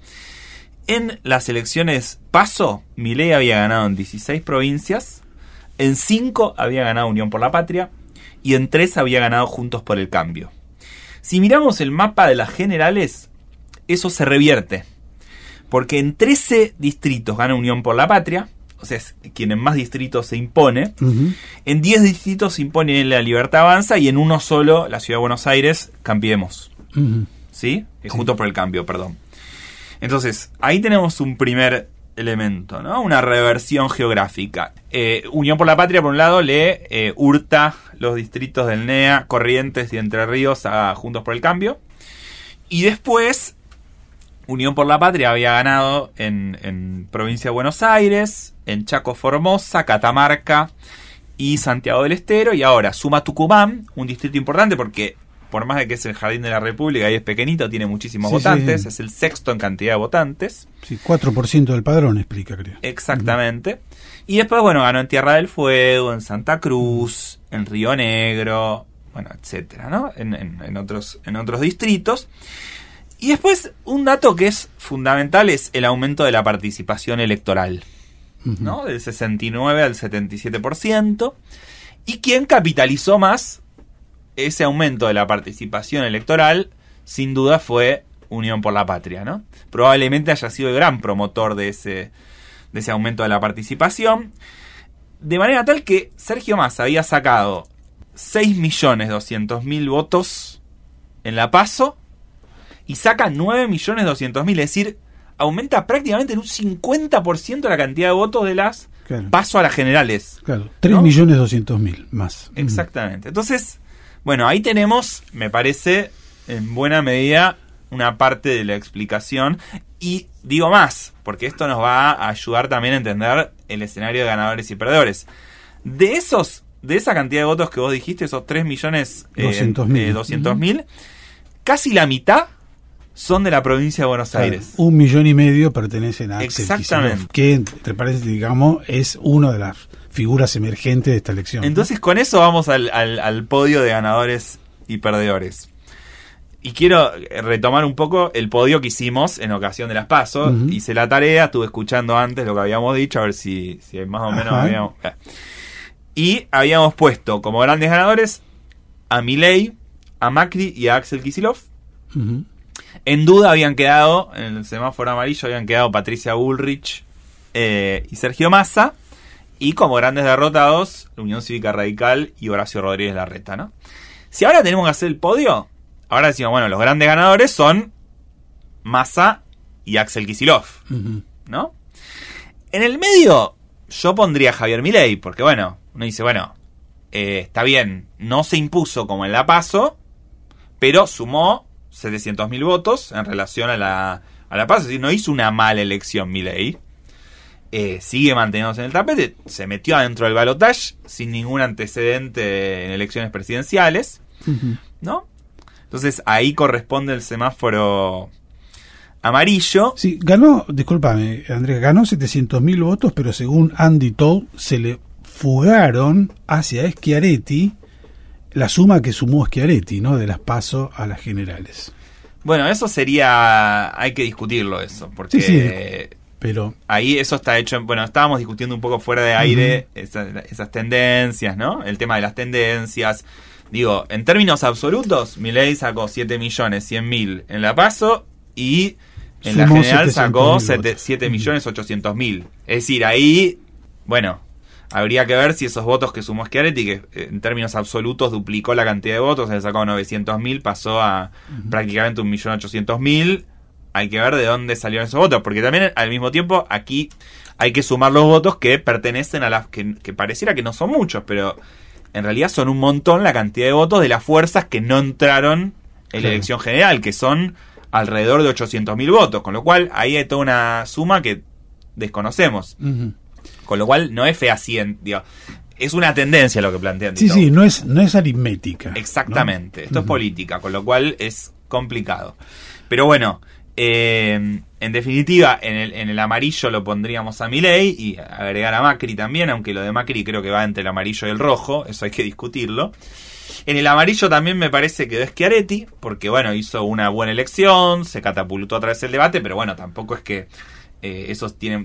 en las elecciones PASO, Milei había ganado en 16 provincias, en 5 había ganado Unión por la Patria y en 3 había ganado Juntos por el Cambio. Si miramos el mapa de las generales, eso se revierte, porque en 13 distritos gana Unión por la Patria, o sea, es quien en más distritos se impone. Uh-huh. En 10 distritos se impone La Libertad Avanza y en uno solo, la Ciudad de Buenos Aires, Cambiemos. Uh-huh. ¿Sí? Juntos por el Cambio, perdón. Entonces, ahí tenemos un primer elemento, ¿no? Una reversión geográfica. Unión por la Patria, por un lado, le hurta los distritos del NEA, Corrientes y Entre Ríos a Juntos por el Cambio. Y después, Unión por la Patria había ganado en Provincia de Buenos Aires, en Chaco, Formosa, Catamarca y Santiago del Estero. Y ahora suma Tucumán, un distrito importante porque, por más de que es el Jardín de la República y es pequeñito, tiene muchísimos votantes. Sí. Es el sexto en cantidad de votantes. Sí, 4% del padrón explica, creo. Exactamente. Uh-huh. Y después, bueno, ganó en Tierra del Fuego, en Santa Cruz, en Río Negro, bueno, etcétera, ¿no? En otros distritos. Y después, un dato que es fundamental es el aumento de la participación electoral, uh-huh. ¿no? Del 69 al 77%. ¿Y quién capitalizó más ese aumento de la participación electoral? Sin duda fue Unión por la Patria, ¿no? Probablemente haya sido el gran promotor de ese aumento de la participación, de manera tal que Sergio Massa había sacado 6.200.000 votos en la PASO y saca 9.200.000, es decir, aumenta prácticamente en un 50% la cantidad de votos de las PASO a las generales. Claro, 3.200.000 más. Exactamente. Entonces, bueno, ahí tenemos, me parece, en buena medida, una parte de la explicación. Y digo más, porque esto nos va a ayudar también a entender el escenario de ganadores y perdedores. De esa cantidad de votos que vos dijiste, esos 3.200.000, casi la mitad son de la provincia de Buenos Aires. 1,5 millones pertenecen a Axel Exactamente. Kicillof, que, entre paréntesis, digamos, es una de las figuras emergentes de esta elección. Entonces, con eso vamos al podio de ganadores y perdedores. Y quiero retomar un poco el podio que hicimos en ocasión de las PASO. Uh-huh. Hice la tarea, estuve escuchando antes lo que habíamos dicho, a ver si más o menos habíamos... Y habíamos puesto como grandes ganadores a Milei, a Macri y a Axel Kicillof. Uh-huh. En duda habían quedado, en el semáforo amarillo habían quedado Patricia Bullrich y Sergio Massa, y como grandes derrotados, la Unión Cívica Radical y Horacio Rodríguez Larreta, ¿no? Si ahora tenemos que hacer el podio, ahora decimos, bueno, los grandes ganadores son Massa y Axel Kicillof, ¿no? En el medio yo pondría a Javier Milei, porque bueno, uno dice, bueno, está bien, no se impuso como en la PASO, pero sumó 700.000 votos en relación a la PASO, es decir, no hizo una mala elección Milei. Sigue manteniéndose en el tapete, se metió adentro del balotaje sin ningún antecedente en elecciones presidenciales, ¿no? Entonces ahí corresponde el semáforo amarillo. Sí, ganó, discúlpame, Andrés, ganó 700.000 votos, pero según Andy Todd se le fugaron hacia Schiaretti la suma que sumó Schiaretti, ¿no? De las PASO a las generales. Bueno, eso sería, hay que discutirlo eso, porque sí, pero ahí eso está hecho, bueno, estábamos discutiendo un poco fuera de aire esas tendencias, ¿no? El tema de las tendencias. Digo, en términos absolutos, Milei sacó 7.100.000 en la PASO y en la general sacó 7.800.000. Es decir, ahí, bueno, habría que ver si esos votos que sumó Schiaretti, que en términos absolutos duplicó la cantidad de votos, se sacó 900.000, pasó a prácticamente 1.800.000. Hay que ver de dónde salieron esos votos, porque también al mismo tiempo aquí hay que sumar los votos que pertenecen a las que pareciera que no son muchos, pero en realidad son un montón la cantidad de votos de las fuerzas que no entraron en la elección general, que son alrededor de 800.000 votos, con lo cual ahí hay toda una suma que desconocemos. Con lo cual no es fehaciente, digo, es una tendencia lo que plantean. Sí, no es aritmética. Exactamente, ¿no? Esto es política, con lo cual es complicado. Pero bueno, en definitiva, en el amarillo lo pondríamos a Milei y agregar a Macri también, aunque lo de Macri creo que va entre el amarillo y el rojo, eso hay que discutirlo. En el amarillo también me parece que quedó Schiaretti, porque bueno, hizo una buena elección, se catapultó a través del debate, pero bueno, tampoco es que esos tienen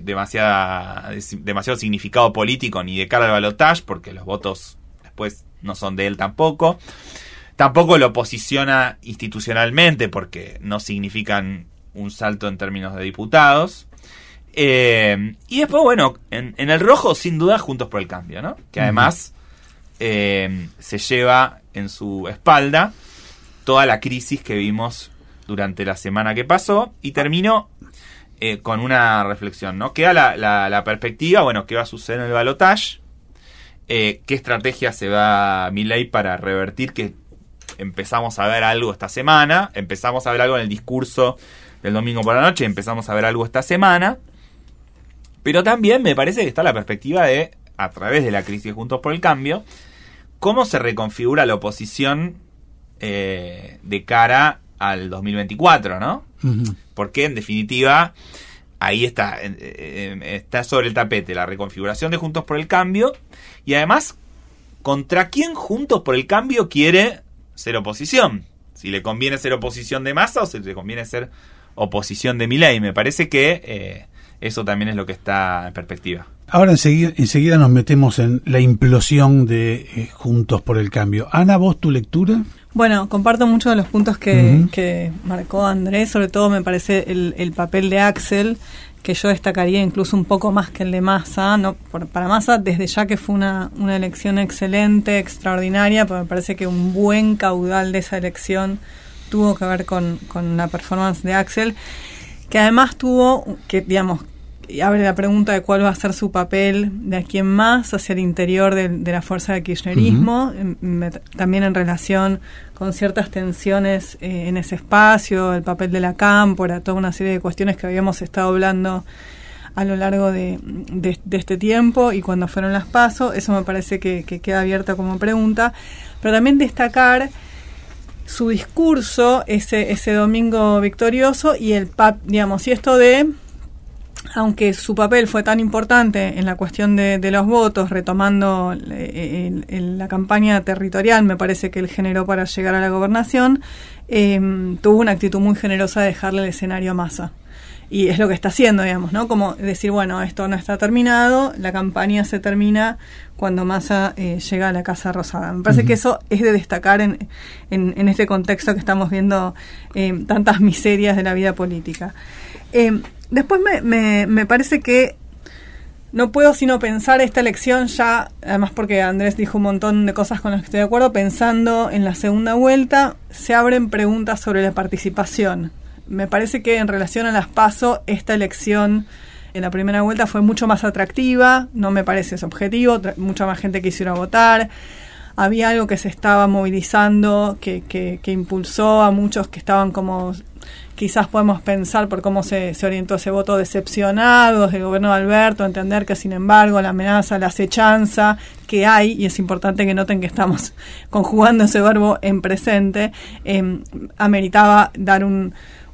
demasiado significado político ni de cara al balotaje, porque los votos después no son de él tampoco. Tampoco lo posiciona institucionalmente, porque no significan un salto en términos de diputados. Y después, bueno, en el rojo, sin duda, Juntos por el Cambio, ¿no? Que además se lleva en su espalda toda la crisis que vimos durante la semana que pasó, y terminó con una reflexión, ¿no? Queda la perspectiva, bueno, qué va a suceder en el balotaje, qué estrategia se va Milei para revertir, que empezamos a ver algo esta semana, empezamos a ver algo en el discurso del domingo por la noche, empezamos a ver algo esta semana, pero también me parece que está la perspectiva de, a través de la crisis de Juntos por el Cambio, cómo se reconfigura la oposición de cara al 2024, ¿no? Porque en definitiva ahí está sobre el tapete la reconfiguración de Juntos por el Cambio, y además contra quién Juntos por el Cambio quiere ser oposición, si le conviene ser oposición de Massa o si le conviene ser oposición de Milei. Me parece que eso también es lo que está en perspectiva. Ahora enseguida nos metemos en la implosión de Juntos por el Cambio. Ana, ¿vos tu lectura? Bueno, comparto muchos de los puntos que marcó Andrés, sobre todo me parece el papel de Axel, que yo destacaría incluso un poco más que el de Massa, ¿no? Para Massa, desde ya que fue una elección excelente, extraordinaria, pero me parece que un buen caudal de esa elección tuvo que ver con la performance de Axel, que además tuvo, que digamos, abre la pregunta de cuál va a ser su papel de aquí en más hacia el interior de la fuerza del kirchnerismo, también en relación con ciertas tensiones en ese espacio, el papel de la cámpora, toda una serie de cuestiones que habíamos estado hablando a lo largo de este tiempo y cuando fueron las PASO. Eso me parece que queda abierta como pregunta, pero también destacar su discurso ese domingo victorioso y digamos, y esto de, aunque su papel fue tan importante en la cuestión de los votos, retomando la campaña territorial, me parece que él generó para llegar a la gobernación, tuvo una actitud muy generosa de dejarle el escenario a Massa. y es lo que está haciendo, digamos, ¿no? Como decir, bueno, esto no está terminado, la campaña se termina cuando Massa llega a la Casa Rosada. Me parece que eso es de destacar en este contexto que estamos viendo tantas miserias de la vida política. Después me parece que no puedo sino pensar esta elección ya, además porque Andrés dijo un montón de cosas con las que estoy de acuerdo, pensando en la segunda vuelta, se abren preguntas sobre la participación. Me parece que en relación a las PASO, esta elección en la primera vuelta fue mucho más atractiva, no me parece ese objetivo, mucha más gente quisiera votar. Había algo que se estaba movilizando, que impulsó a muchos que estaban como, quizás podemos pensar por cómo se orientó ese voto, decepcionados del gobierno de Alberto, entender que sin embargo la amenaza, la acechanza que hay, y es importante que noten que estamos conjugando ese verbo en presente, ameritaba dar un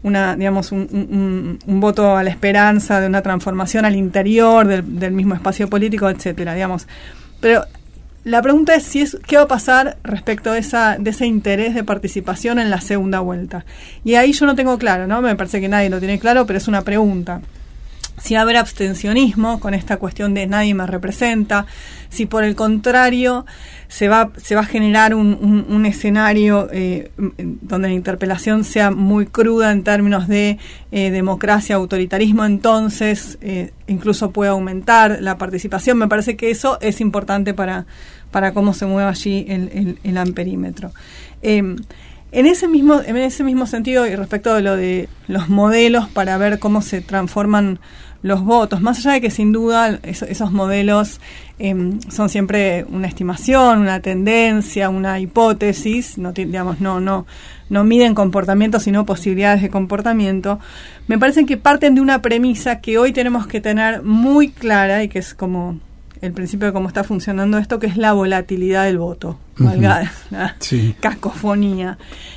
voto a la esperanza de una transformación al interior del mismo espacio político, etcétera, digamos. Pero la pregunta es qué va a pasar respecto de ese interés de participación en la segunda vuelta. Y ahí yo no tengo claro, ¿no? Me parece que nadie lo tiene claro, pero es una pregunta. Si habrá abstencionismo con esta cuestión de nadie me representa, si por el contrario se va a generar un escenario donde la interpelación sea muy cruda en términos de democracia, autoritarismo, entonces incluso puede aumentar la participación. Me parece que eso es importante para cómo se mueve allí el amperímetro. En ese mismo sentido, y respecto de lo de los modelos para ver cómo se transforman los votos, más allá de que sin duda esos modelos son siempre una estimación, una tendencia, una hipótesis, no miden comportamientos sino posibilidades de comportamiento, me parece que parten de una premisa que hoy tenemos que tener muy clara y que es como el principio de cómo está funcionando esto, que es la volatilidad del voto, valga la cacofonía.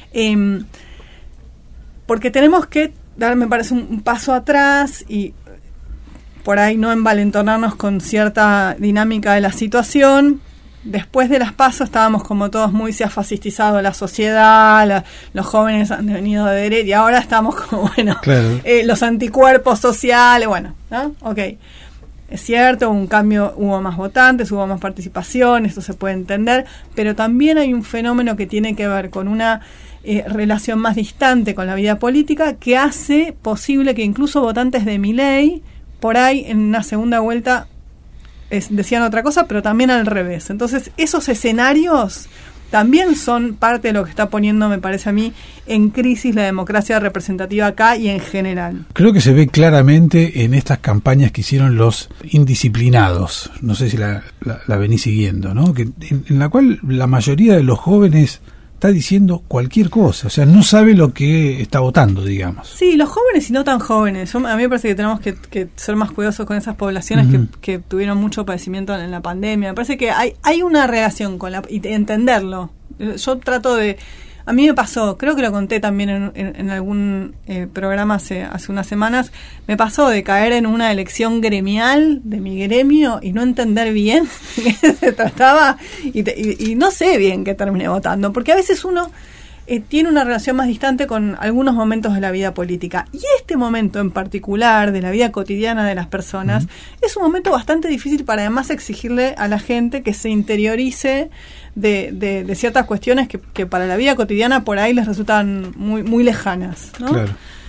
Porque tenemos que dar, me parece, un paso atrás y por ahí no envalentonarnos con cierta dinámica de la situación. Después de las PASO estábamos como todos muy, se ha fascistizado la sociedad, los jóvenes han venido de derecha y ahora estamos como, bueno, claro. Los anticuerpos sociales, bueno, ¿no? Ok. Es cierto, un cambio, hubo más votantes, hubo más participación, esto se puede entender, pero también hay un fenómeno que tiene que ver con una relación más distante con la vida política que hace posible que incluso votantes de Milei, por ahí en una segunda vuelta decían otra cosa, pero también al revés. Entonces, esos escenarios también son parte de lo que está poniendo, me parece a mí, en crisis la democracia representativa acá y en general. Creo que se ve claramente en estas campañas que hicieron los indisciplinados, no sé si la venís siguiendo, ¿no? Que en la cual la mayoría de los jóvenes está diciendo cualquier cosa, o sea, no sabe lo que está votando, digamos. Sí, los jóvenes y no tan jóvenes. A mí me parece que tenemos que ser más cuidadosos con esas poblaciones que tuvieron mucho padecimiento en la pandemia. Me parece que hay una relación con y entenderlo. Yo trato de... A mí me pasó, creo que lo conté también en algún programa hace unas semanas, me pasó de caer en una elección gremial de mi gremio y no entender bien de qué se trataba y no sé bien qué terminé votando, porque a veces uno tiene una relación más distante con algunos momentos de la vida política. Y este momento en particular de la vida cotidiana de las personas es un momento bastante difícil para además exigirle a la gente que se interiorice de ciertas cuestiones que para la vida cotidiana por ahí les resultan muy, muy lejanas, ¿no? Claro.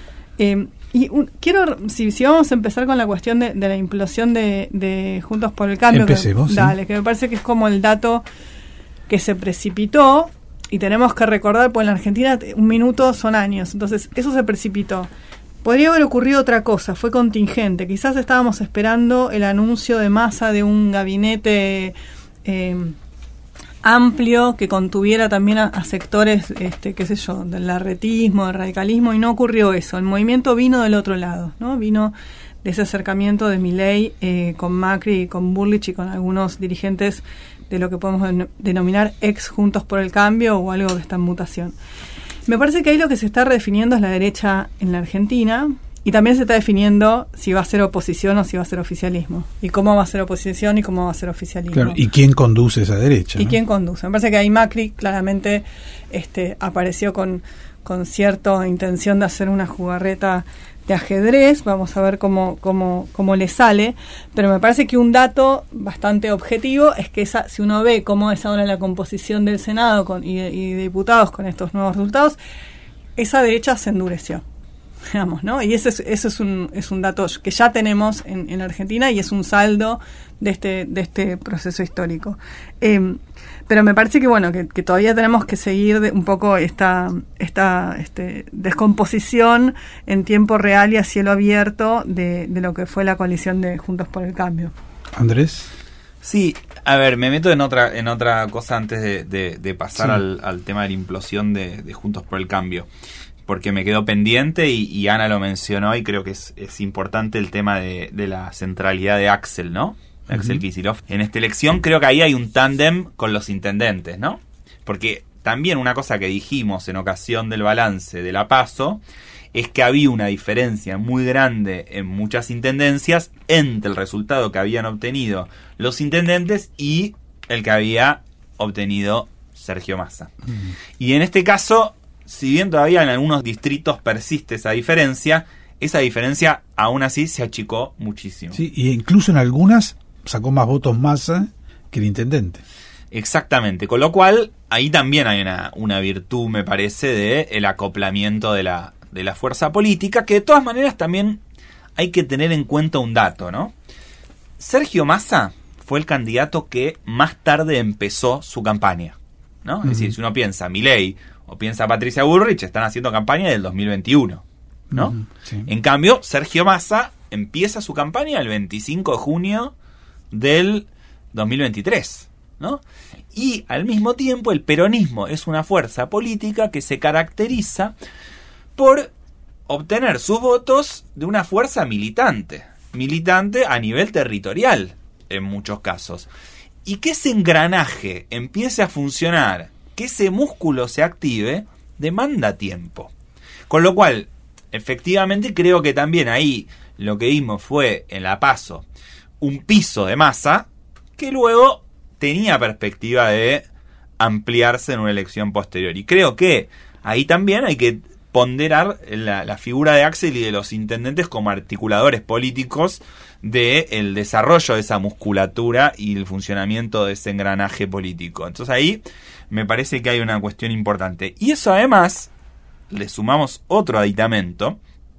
Quiero, si vamos a empezar con la cuestión de la implosión de Juntos por el Cambio, empecemos, que me parece que es como el dato que se precipitó. Y tenemos que recordar, pues en la Argentina un minuto son años, entonces eso se precipitó. Podría haber ocurrido otra cosa, fue contingente. Quizás estábamos esperando el anuncio de Massa de un gabinete amplio que contuviera también a sectores, qué sé yo, del larretismo, del radicalismo, y no ocurrió eso. El movimiento vino del otro lado, ¿no? Vino de ese acercamiento de Milei con Macri, con Burlich y con algunos dirigentes de lo que podemos denominar ex Juntos por el Cambio o algo que está en mutación. Me parece que ahí lo que se está redefiniendo es la derecha en la Argentina y también se está definiendo si va a ser oposición o si va a ser oficialismo y cómo va a ser oposición y cómo va a ser oficialismo. Claro, ¿y quién conduce esa derecha? ¿Y quién conduce? Me parece que ahí Macri claramente apareció con con cierta intención de hacer una jugarreta de ajedrez. Vamos a ver cómo le sale, pero me parece que un dato bastante objetivo es que si uno ve cómo es ahora la composición del Senado y de diputados con estos nuevos resultados, esa derecha se endureció, digamos, ¿no? Y eso es un dato que ya tenemos en Argentina y es un saldo de este proceso histórico. Pero me parece que bueno que todavía tenemos que seguir un poco esta descomposición en tiempo real y a cielo abierto de lo que fue la coalición de Juntos por el Cambio. Andrés. Sí, a ver, me meto en otra cosa antes de pasar al tema de la implosión de Juntos por el Cambio, porque me quedó pendiente y Ana lo mencionó y creo que es importante el tema de la centralidad de Axel, ¿no? Axel Kicillof. En esta elección creo que ahí hay un tándem con los intendentes, ¿no? Porque también una cosa que dijimos en ocasión del balance de la PASO es que había una diferencia muy grande en muchas intendencias entre el resultado que habían obtenido los intendentes y el que había obtenido Sergio Massa. Y en este caso, si bien todavía en algunos distritos persiste esa diferencia aún así se achicó muchísimo. Sí, y incluso en algunas sacó más votos Massa que el intendente. Exactamente, con lo cual ahí también hay una virtud, me parece, de el acoplamiento de la fuerza política, que de todas maneras también hay que tener en cuenta un dato, ¿no? Sergio Massa fue el candidato que más tarde empezó su campaña, ¿no? Es decir, si uno piensa Milei o piensa Patricia Bullrich, están haciendo campaña del 2021, ¿no? Sí. En cambio, Sergio Massa empieza su campaña el 25 de junio del 2023, ¿no? Y al mismo tiempo el peronismo es una fuerza política que se caracteriza por obtener sus votos de una fuerza militante a nivel territorial en muchos casos. Y que ese engranaje empiece a funcionar, que ese músculo se active, demanda tiempo. Con lo cual, efectivamente creo que también ahí lo que vimos fue en la PASO un piso de Massa que luego tenía perspectiva de ampliarse en una elección posterior. Y creo que ahí también hay que ponderar la figura de Axel y de los intendentes como articuladores políticos del desarrollo de esa musculatura y el funcionamiento de ese engranaje político. Entonces ahí me parece que hay una cuestión importante. Y eso además, le sumamos otro aditamento,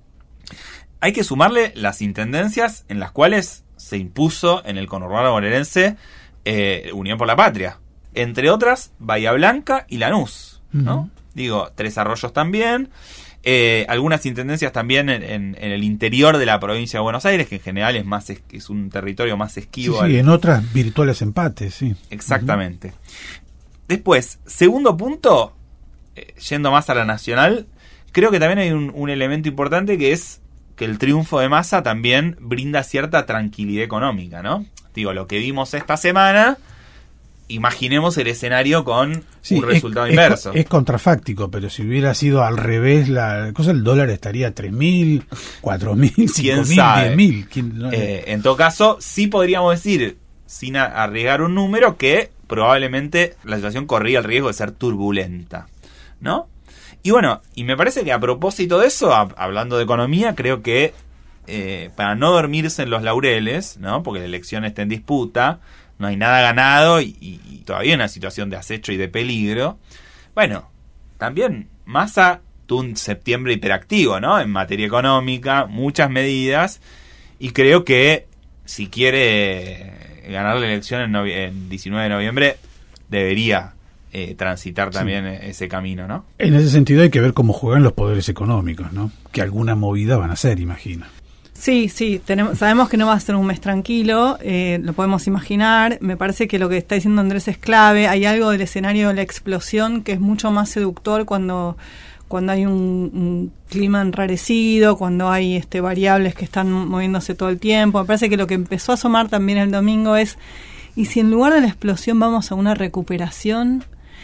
hay que sumarle las intendencias en las cuales se impuso en el conurbano bonaerense Unión por la Patria. Entre otras, Bahía Blanca y Lanús, ¿no? Digo, Tres Arroyos también. Algunas intendencias también en el interior de la provincia de Buenos Aires, que en general es un territorio más esquivo. Sí, en otras virtuales empates, sí. Exactamente. Después, segundo punto, yendo más a la nacional, creo que también hay un elemento importante que es que el triunfo de Massa también brinda cierta tranquilidad económica, ¿no? Digo, lo que vimos esta semana, imaginemos el escenario con un resultado inverso. Es contrafáctico, pero si hubiera sido al revés la cosa, el dólar estaría 3.000, 4.000, 5.000, 10.000. En todo caso, sí podríamos decir, sin arriesgar un número, que probablemente la situación corría el riesgo de ser turbulenta, ¿no? Y bueno, y me parece que a propósito de eso, hablando de economía, creo que para no dormirse en los laureles, ¿no? Porque la elección está en disputa, no hay nada ganado y todavía una situación de acecho y de peligro. Bueno, también Massa tuvo un septiembre hiperactivo, ¿no? En materia económica, muchas medidas, y creo que si quiere ganar la elección en 19 de noviembre, debería transitar también ese camino, ¿no? En ese sentido hay que ver cómo juegan los poderes económicos, ¿no? Que alguna movida van a hacer, imagino. Sí, sabemos que no va a ser un mes tranquilo, lo podemos imaginar. Me parece que lo que está diciendo Andrés es clave. Hay algo del escenario de la explosión que es mucho más seductor cuando hay un clima enrarecido, cuando hay variables que están moviéndose todo el tiempo. Me parece que lo que empezó a asomar también el domingo es, ¿y si en lugar de la explosión vamos a una recuperación?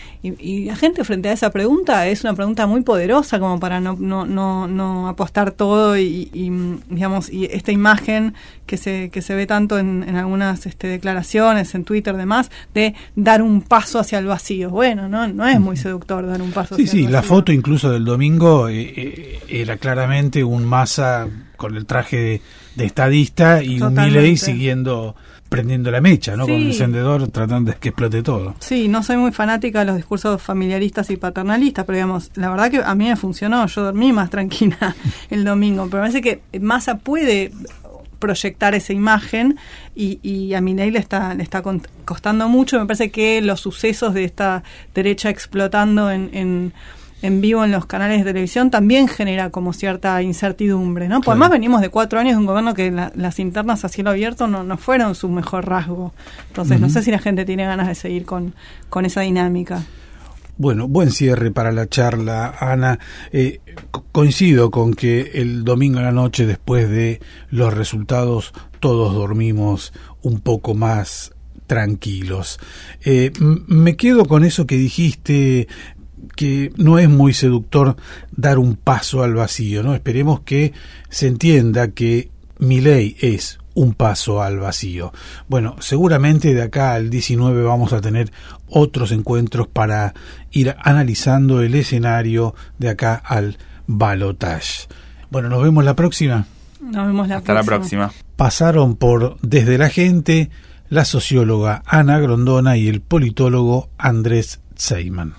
Y la gente frente a esa pregunta es una pregunta muy poderosa como para no apostar todo y digamos, y esta imagen que se ve tanto en algunas declaraciones, en Twitter, demás, de dar un paso hacia el vacío. Bueno, no es muy seductor dar un paso hacia el vacío. Sí, la foto incluso del domingo era claramente un Massa con el traje de estadista y un Milei prendiendo la mecha, ¿no? Sí. Con el encendedor tratando de que explote todo. Sí, no soy muy fanática de los discursos familiaristas y paternalistas, pero digamos, la verdad que a mí me funcionó, yo dormí más tranquila el domingo, pero me parece que Massa puede proyectar esa imagen y a Milei le está costando mucho. Me parece que los sucesos de esta derecha explotando en vivo en los canales de televisión también genera como cierta incertidumbre, ¿no? Claro. Además venimos de 4 años de un gobierno que las internas a cielo abierto no fueron su mejor rasgo. Entonces no sé si la gente tiene ganas de seguir con esa dinámica. Bueno, buen cierre para la charla, Ana. Coincido con que el domingo a la noche, después de los resultados, todos dormimos un poco más tranquilos. Me quedo con eso que dijiste, que no es muy seductor dar un paso al vacío, ¿no? Esperemos que se entienda que Milei es un paso al vacío. Bueno, seguramente de acá al 19 vamos a tener otros encuentros para ir analizando el escenario de acá al balotaje. Bueno, nos vemos la próxima. Nos vemos Hasta la próxima. Pasaron por Desde la Gente la socióloga Ana Grondona y el politólogo Andrés Seyman.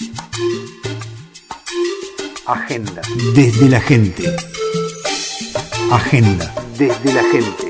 Agenda. Desde la Gente. Agenda. Desde la Gente.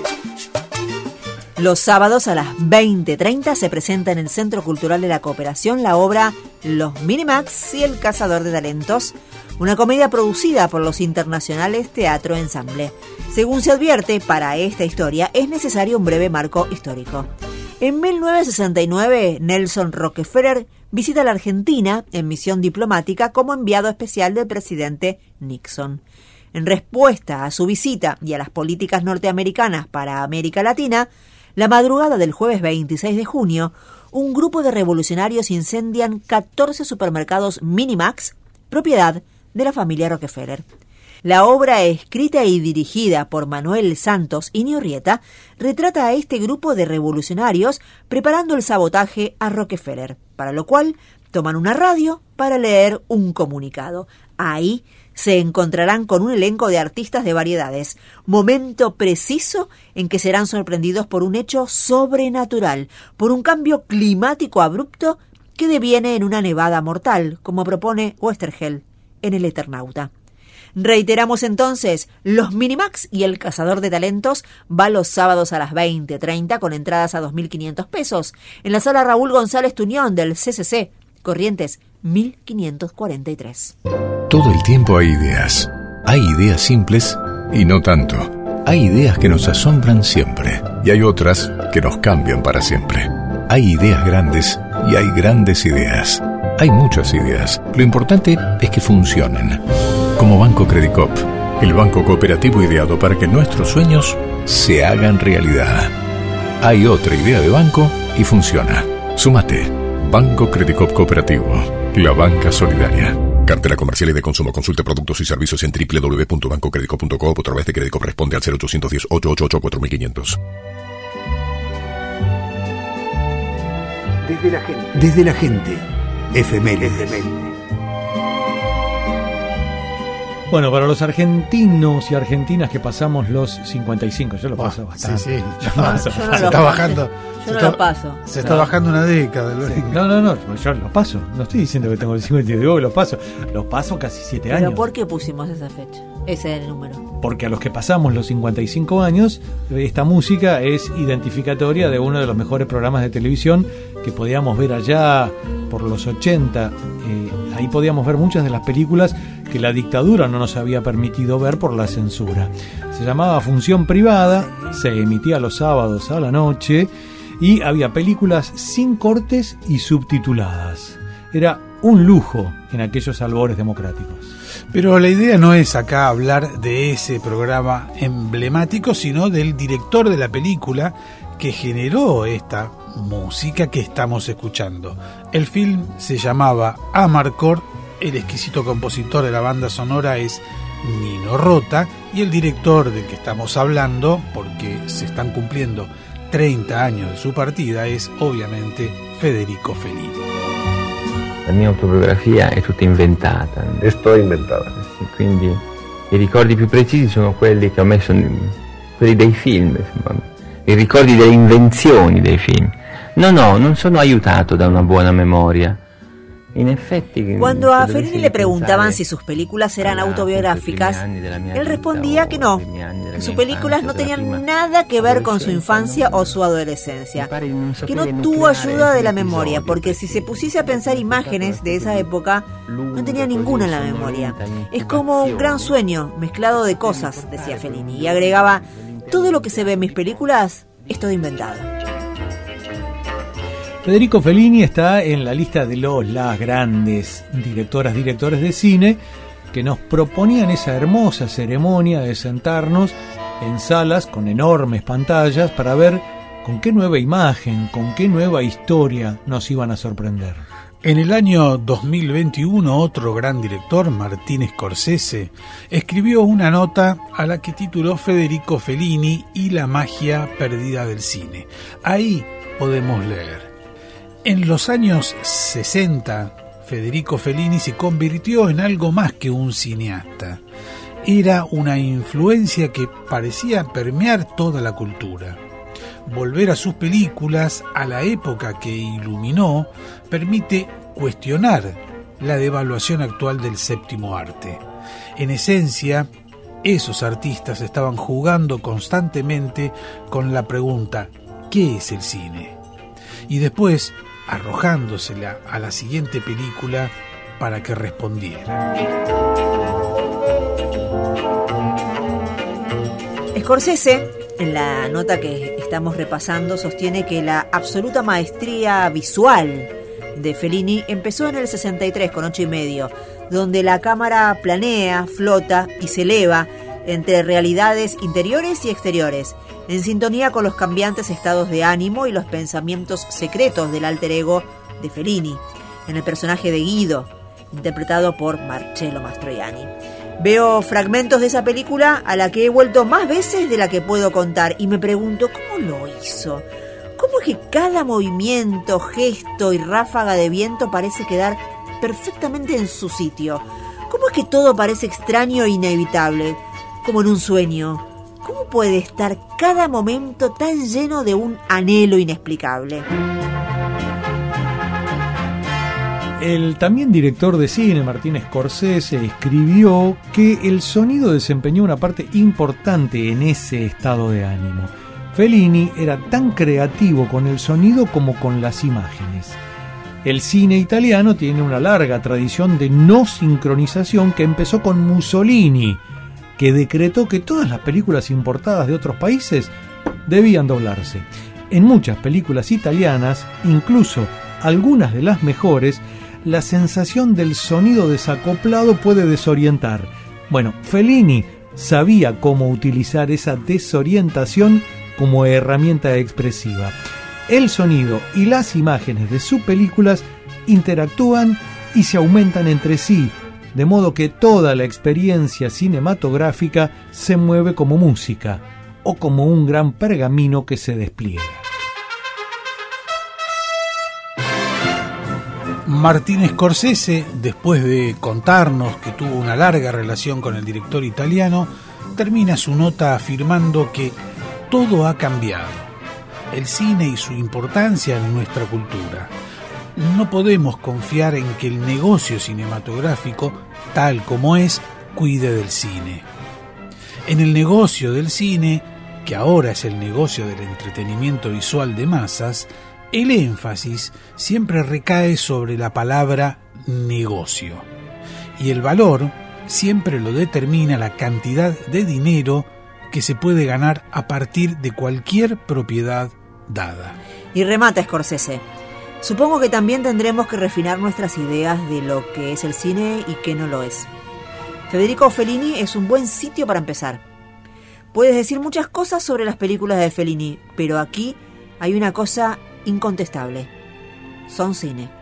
Los sábados a las 20:30 se presenta en el Centro Cultural de la Cooperación la obra Los Minimax y el Cazador de Talentos, una comedia producida por los internacionales Teatro Ensamble. Según se advierte, para esta historia es necesario un breve marco histórico. En 1969, Nelson Rockefeller visita la Argentina en misión diplomática como enviado especial del presidente Nixon. En respuesta a su visita y a las políticas norteamericanas para América Latina, la madrugada del jueves 26 de junio, un grupo de revolucionarios incendian 14 supermercados Minimax, propiedad de la familia Rockefeller. La obra, escrita y dirigida por Manuel Santos Inurrieta, retrata a este grupo de revolucionarios preparando el sabotaje a Rockefeller, para lo cual toman una radio para leer un comunicado. Ahí se encontrarán con un elenco de artistas de variedades, momento preciso en que serán sorprendidos por un hecho sobrenatural, por un cambio climático abrupto que deviene en una nevada mortal, como propone Westergel en El Eternauta. Reiteramos entonces, Los Minimax y el Cazador de Talentos va los sábados a las 20:30 con entradas a 2.500 pesos en la sala Raúl González Tuñón del CCC, Corrientes 1543. Todo el tiempo hay ideas. Hay ideas simples y no tanto. Hay ideas que nos asombran siempre y hay otras que nos cambian para siempre. Hay ideas grandes y hay grandes ideas. Hay muchas ideas. Lo importante es que funcionen. Como Banco Credicop, el banco cooperativo ideado para que nuestros sueños se hagan realidad. Hay otra idea de banco y funciona. Súmate. Banco Credicop Cooperativo. La banca solidaria. Cartera comercial y de consumo. Consulte productos y servicios en www.bancocredicop.coop o a través de Credicop. Responde al 0810-888-4500. Desde la Gente. Desde la Gente. Efemérides. Bueno, para los argentinos y argentinas que pasamos los 55, yo lo paso bastante. Sí, yo no se está bajando. Yo no lo paso. Se está bajando una década. Sí. No, yo lo paso. No estoy diciendo que tengo el 52, digo que lo paso. Lo paso casi 7 años. ¿Pero por qué pusimos esa fecha? Ese es el número. Porque a los que pasamos los 55 años, esta música es identificatoria de uno de los mejores programas de televisión que podíamos ver allá por los 80. Ahí podíamos ver muchas de las películas que la dictadura no nos había permitido ver por la censura. Se llamaba Función Privada, se emitía los sábados a la noche y había películas sin cortes y subtituladas. Era un lujo en aquellos albores democráticos. Pero la idea no es acá hablar de ese programa emblemático, sino del director de la película que generó esta música que estamos escuchando. El film se llamaba Amarcord, el exquisito compositor de la banda sonora es Nino Rota Y el director del que estamos hablando, porque se están cumpliendo 30 años de su partida, es ovviamente Federico Fellini. La mia autobiografia è tutta inventata. È tutta inventata. Sì, quindi i ricordi più precisi sono quelli che ho messo, quelli dei film, insomma, i ricordi delle invenzioni dei film. No, non sono aiutato da una buona memoria. Cuando a Fellini le preguntaban si sus películas eran autobiográficas, él respondía que no, que sus películas no tenían nada que ver con su infancia o su adolescencia, que no tuvo ayuda de la memoria, porque si se pusiese a pensar imágenes de esa época, no tenía ninguna en la memoria. Es como un gran sueño mezclado de cosas, decía Fellini, y agregaba, todo lo que se ve en mis películas es todo inventado. Federico Fellini está en la lista de las grandes directores de cine que nos proponían esa hermosa ceremonia de sentarnos en salas con enormes pantallas para ver con qué nueva imagen, con qué nueva historia nos iban a sorprender. En el año 2021, otro gran director, Martin Scorsese, escribió una nota a la que tituló Federico Fellini y la magia perdida del cine. Ahí podemos leer: en los años 60, Federico Fellini se convirtió en algo más que un cineasta. Era una influencia que parecía permear toda la cultura. Volver a sus películas, a la época que iluminó, permite cuestionar la devaluación actual del séptimo arte. En esencia, esos artistas estaban jugando constantemente con la pregunta ¿qué es el cine? Y después arrojándosela a la siguiente película para que respondiera. Scorsese, en la nota que estamos repasando, sostiene que la absoluta maestría visual de Fellini empezó en el 63 con 8,5, donde la cámara planea, flota y se eleva entre realidades interiores y exteriores, en sintonía con los cambiantes estados de ánimo y los pensamientos secretos del alter ego de Fellini, en el personaje de Guido, interpretado por Marcello Mastroianni. Veo fragmentos de esa película a la que he vuelto más veces de la que puedo contar y me pregunto, ¿cómo lo hizo? ¿Cómo es que cada movimiento, gesto y ráfaga de viento parece quedar perfectamente en su sitio? ¿Cómo es que todo parece extraño e inevitable, como en un sueño? ¿Cómo puede estar cada momento tan lleno de un anhelo inexplicable? El también director de cine, Martin Scorsese, escribió que el sonido desempeñó una parte importante en ese estado de ánimo. Fellini era tan creativo con el sonido como con las imágenes. El cine italiano tiene una larga tradición de no sincronización que empezó con Mussolini, que decretó que todas las películas importadas de otros países debían doblarse. En muchas películas italianas, incluso algunas de las mejores, la sensación del sonido desacoplado puede desorientar. Bueno, Fellini sabía cómo utilizar esa desorientación como herramienta expresiva. El sonido y las imágenes de sus películas interactúan y se aumentan entre sí, de modo que toda la experiencia cinematográfica se mueve como música o como un gran pergamino que se despliega. Martin Scorsese, después de contarnos que tuvo una larga relación con el director italiano, termina su nota afirmando que todo ha cambiado, el cine y su importancia en nuestra cultura. No podemos confiar en que el negocio cinematográfico, tal como es, cuide del cine. En el negocio del cine, que ahora es el negocio del entretenimiento visual de masas, el énfasis siempre recae sobre la palabra negocio. Y el valor siempre lo determina la cantidad de dinero que se puede ganar a partir de cualquier propiedad dada. Y remata Scorsese: supongo que también tendremos que refinar nuestras ideas de lo que es el cine y qué no lo es. Federico Fellini es un buen sitio para empezar. Puedes decir muchas cosas sobre las películas de Fellini, pero aquí hay una cosa incontestable: son cine.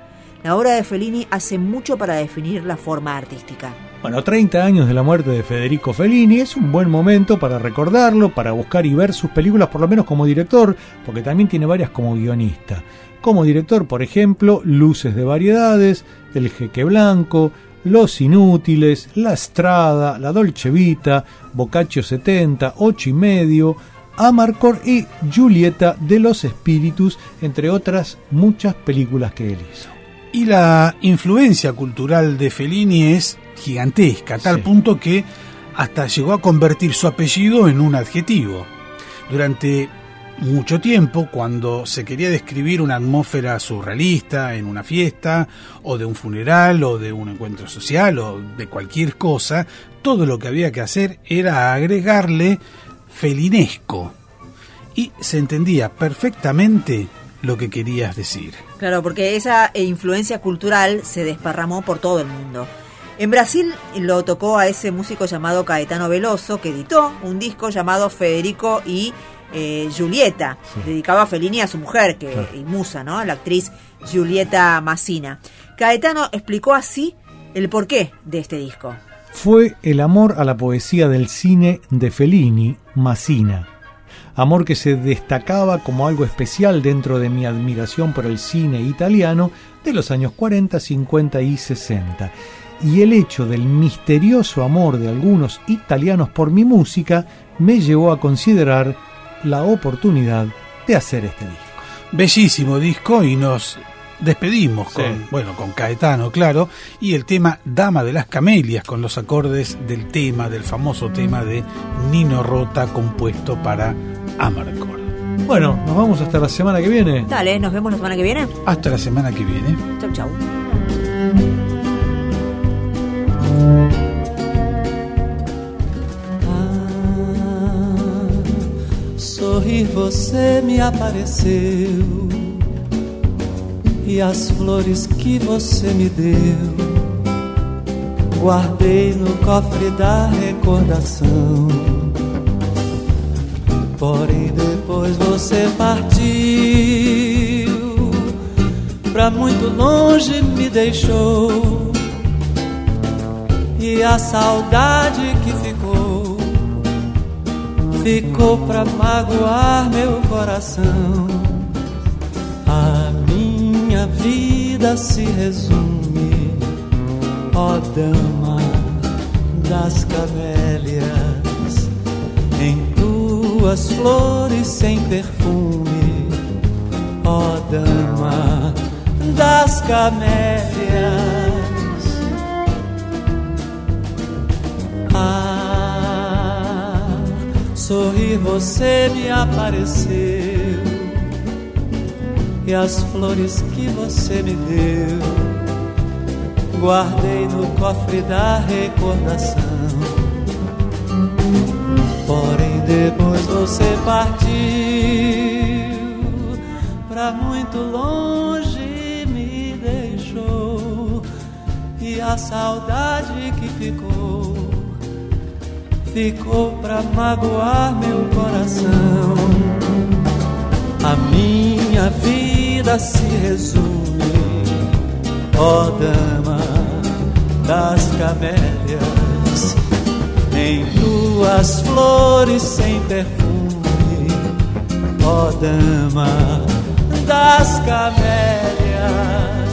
la obra de Fellini hace mucho para definir la forma artística. Bueno, 30 años de la muerte de Federico Fellini es un buen momento para recordarlo, para buscar y ver sus películas, por lo menos como director, porque también tiene varias como guionista. Como director, por ejemplo, Luces de Variedades, El Jeque Blanco, Los Inútiles, La Strada, La Dolce Vita, Boccaccio 70, 8 y medio, Amarcord y Giulietta de los Espíritus, entre otras muchas películas que él hizo. Y la influencia cultural de Fellini es gigantesca, a tal punto que hasta llegó a convertir su apellido en un adjetivo. Durante mucho tiempo, cuando se quería describir una atmósfera surrealista en una fiesta, o de un funeral, o de un encuentro social, o de cualquier cosa, todo lo que había que hacer era agregarle felinesco. Y se entendía perfectamente lo que querías decir. Claro, porque esa influencia cultural se desparramó por todo el mundo. En Brasil lo tocó a ese músico llamado Caetano Veloso, que editó un disco llamado Federico y Giulietta, dedicado a Fellini y a su mujer, y musa, ¿no? La actriz Giulietta Masina. Caetano explicó así el porqué de este disco. Fue el amor a la poesía del cine de Fellini, Masina. Amor que se destacaba como algo especial dentro de mi admiración por el cine italiano de los años 40, 50 y 60. Y el hecho del misterioso amor de algunos italianos por mi música me llevó a considerar la oportunidad de hacer este disco. Bellísimo disco, y nos despedimos con Caetano, claro, y el tema Dama de las Camelias, con los acordes del famoso tema de Nino Rota, compuesto para Amarcord. Bueno, nos vamos hasta la semana que viene. Dale, nos vemos la semana que viene. Hasta la semana que viene. Chau, chau. Sorrir você me apareceu, e as flores que você me deu guardei no cofre da recordação. Porém depois você partiu, pra muito longe me deixou, e a saudade que ficou pra magoar meu coração. A minha vida se resume, ó dama das camélias, em tuas flores sem perfume, ó dama das camélias. Sorrir você me apareceu, e as flores que você me deu guardei no cofre da recordação. Porém depois você partiu, pra muito longe me deixou, e a saudade que ficou pra magoar meu coração. A minha vida se resume, ó dama das camélias, em tuas flores sem perfume, ó dama das camélias.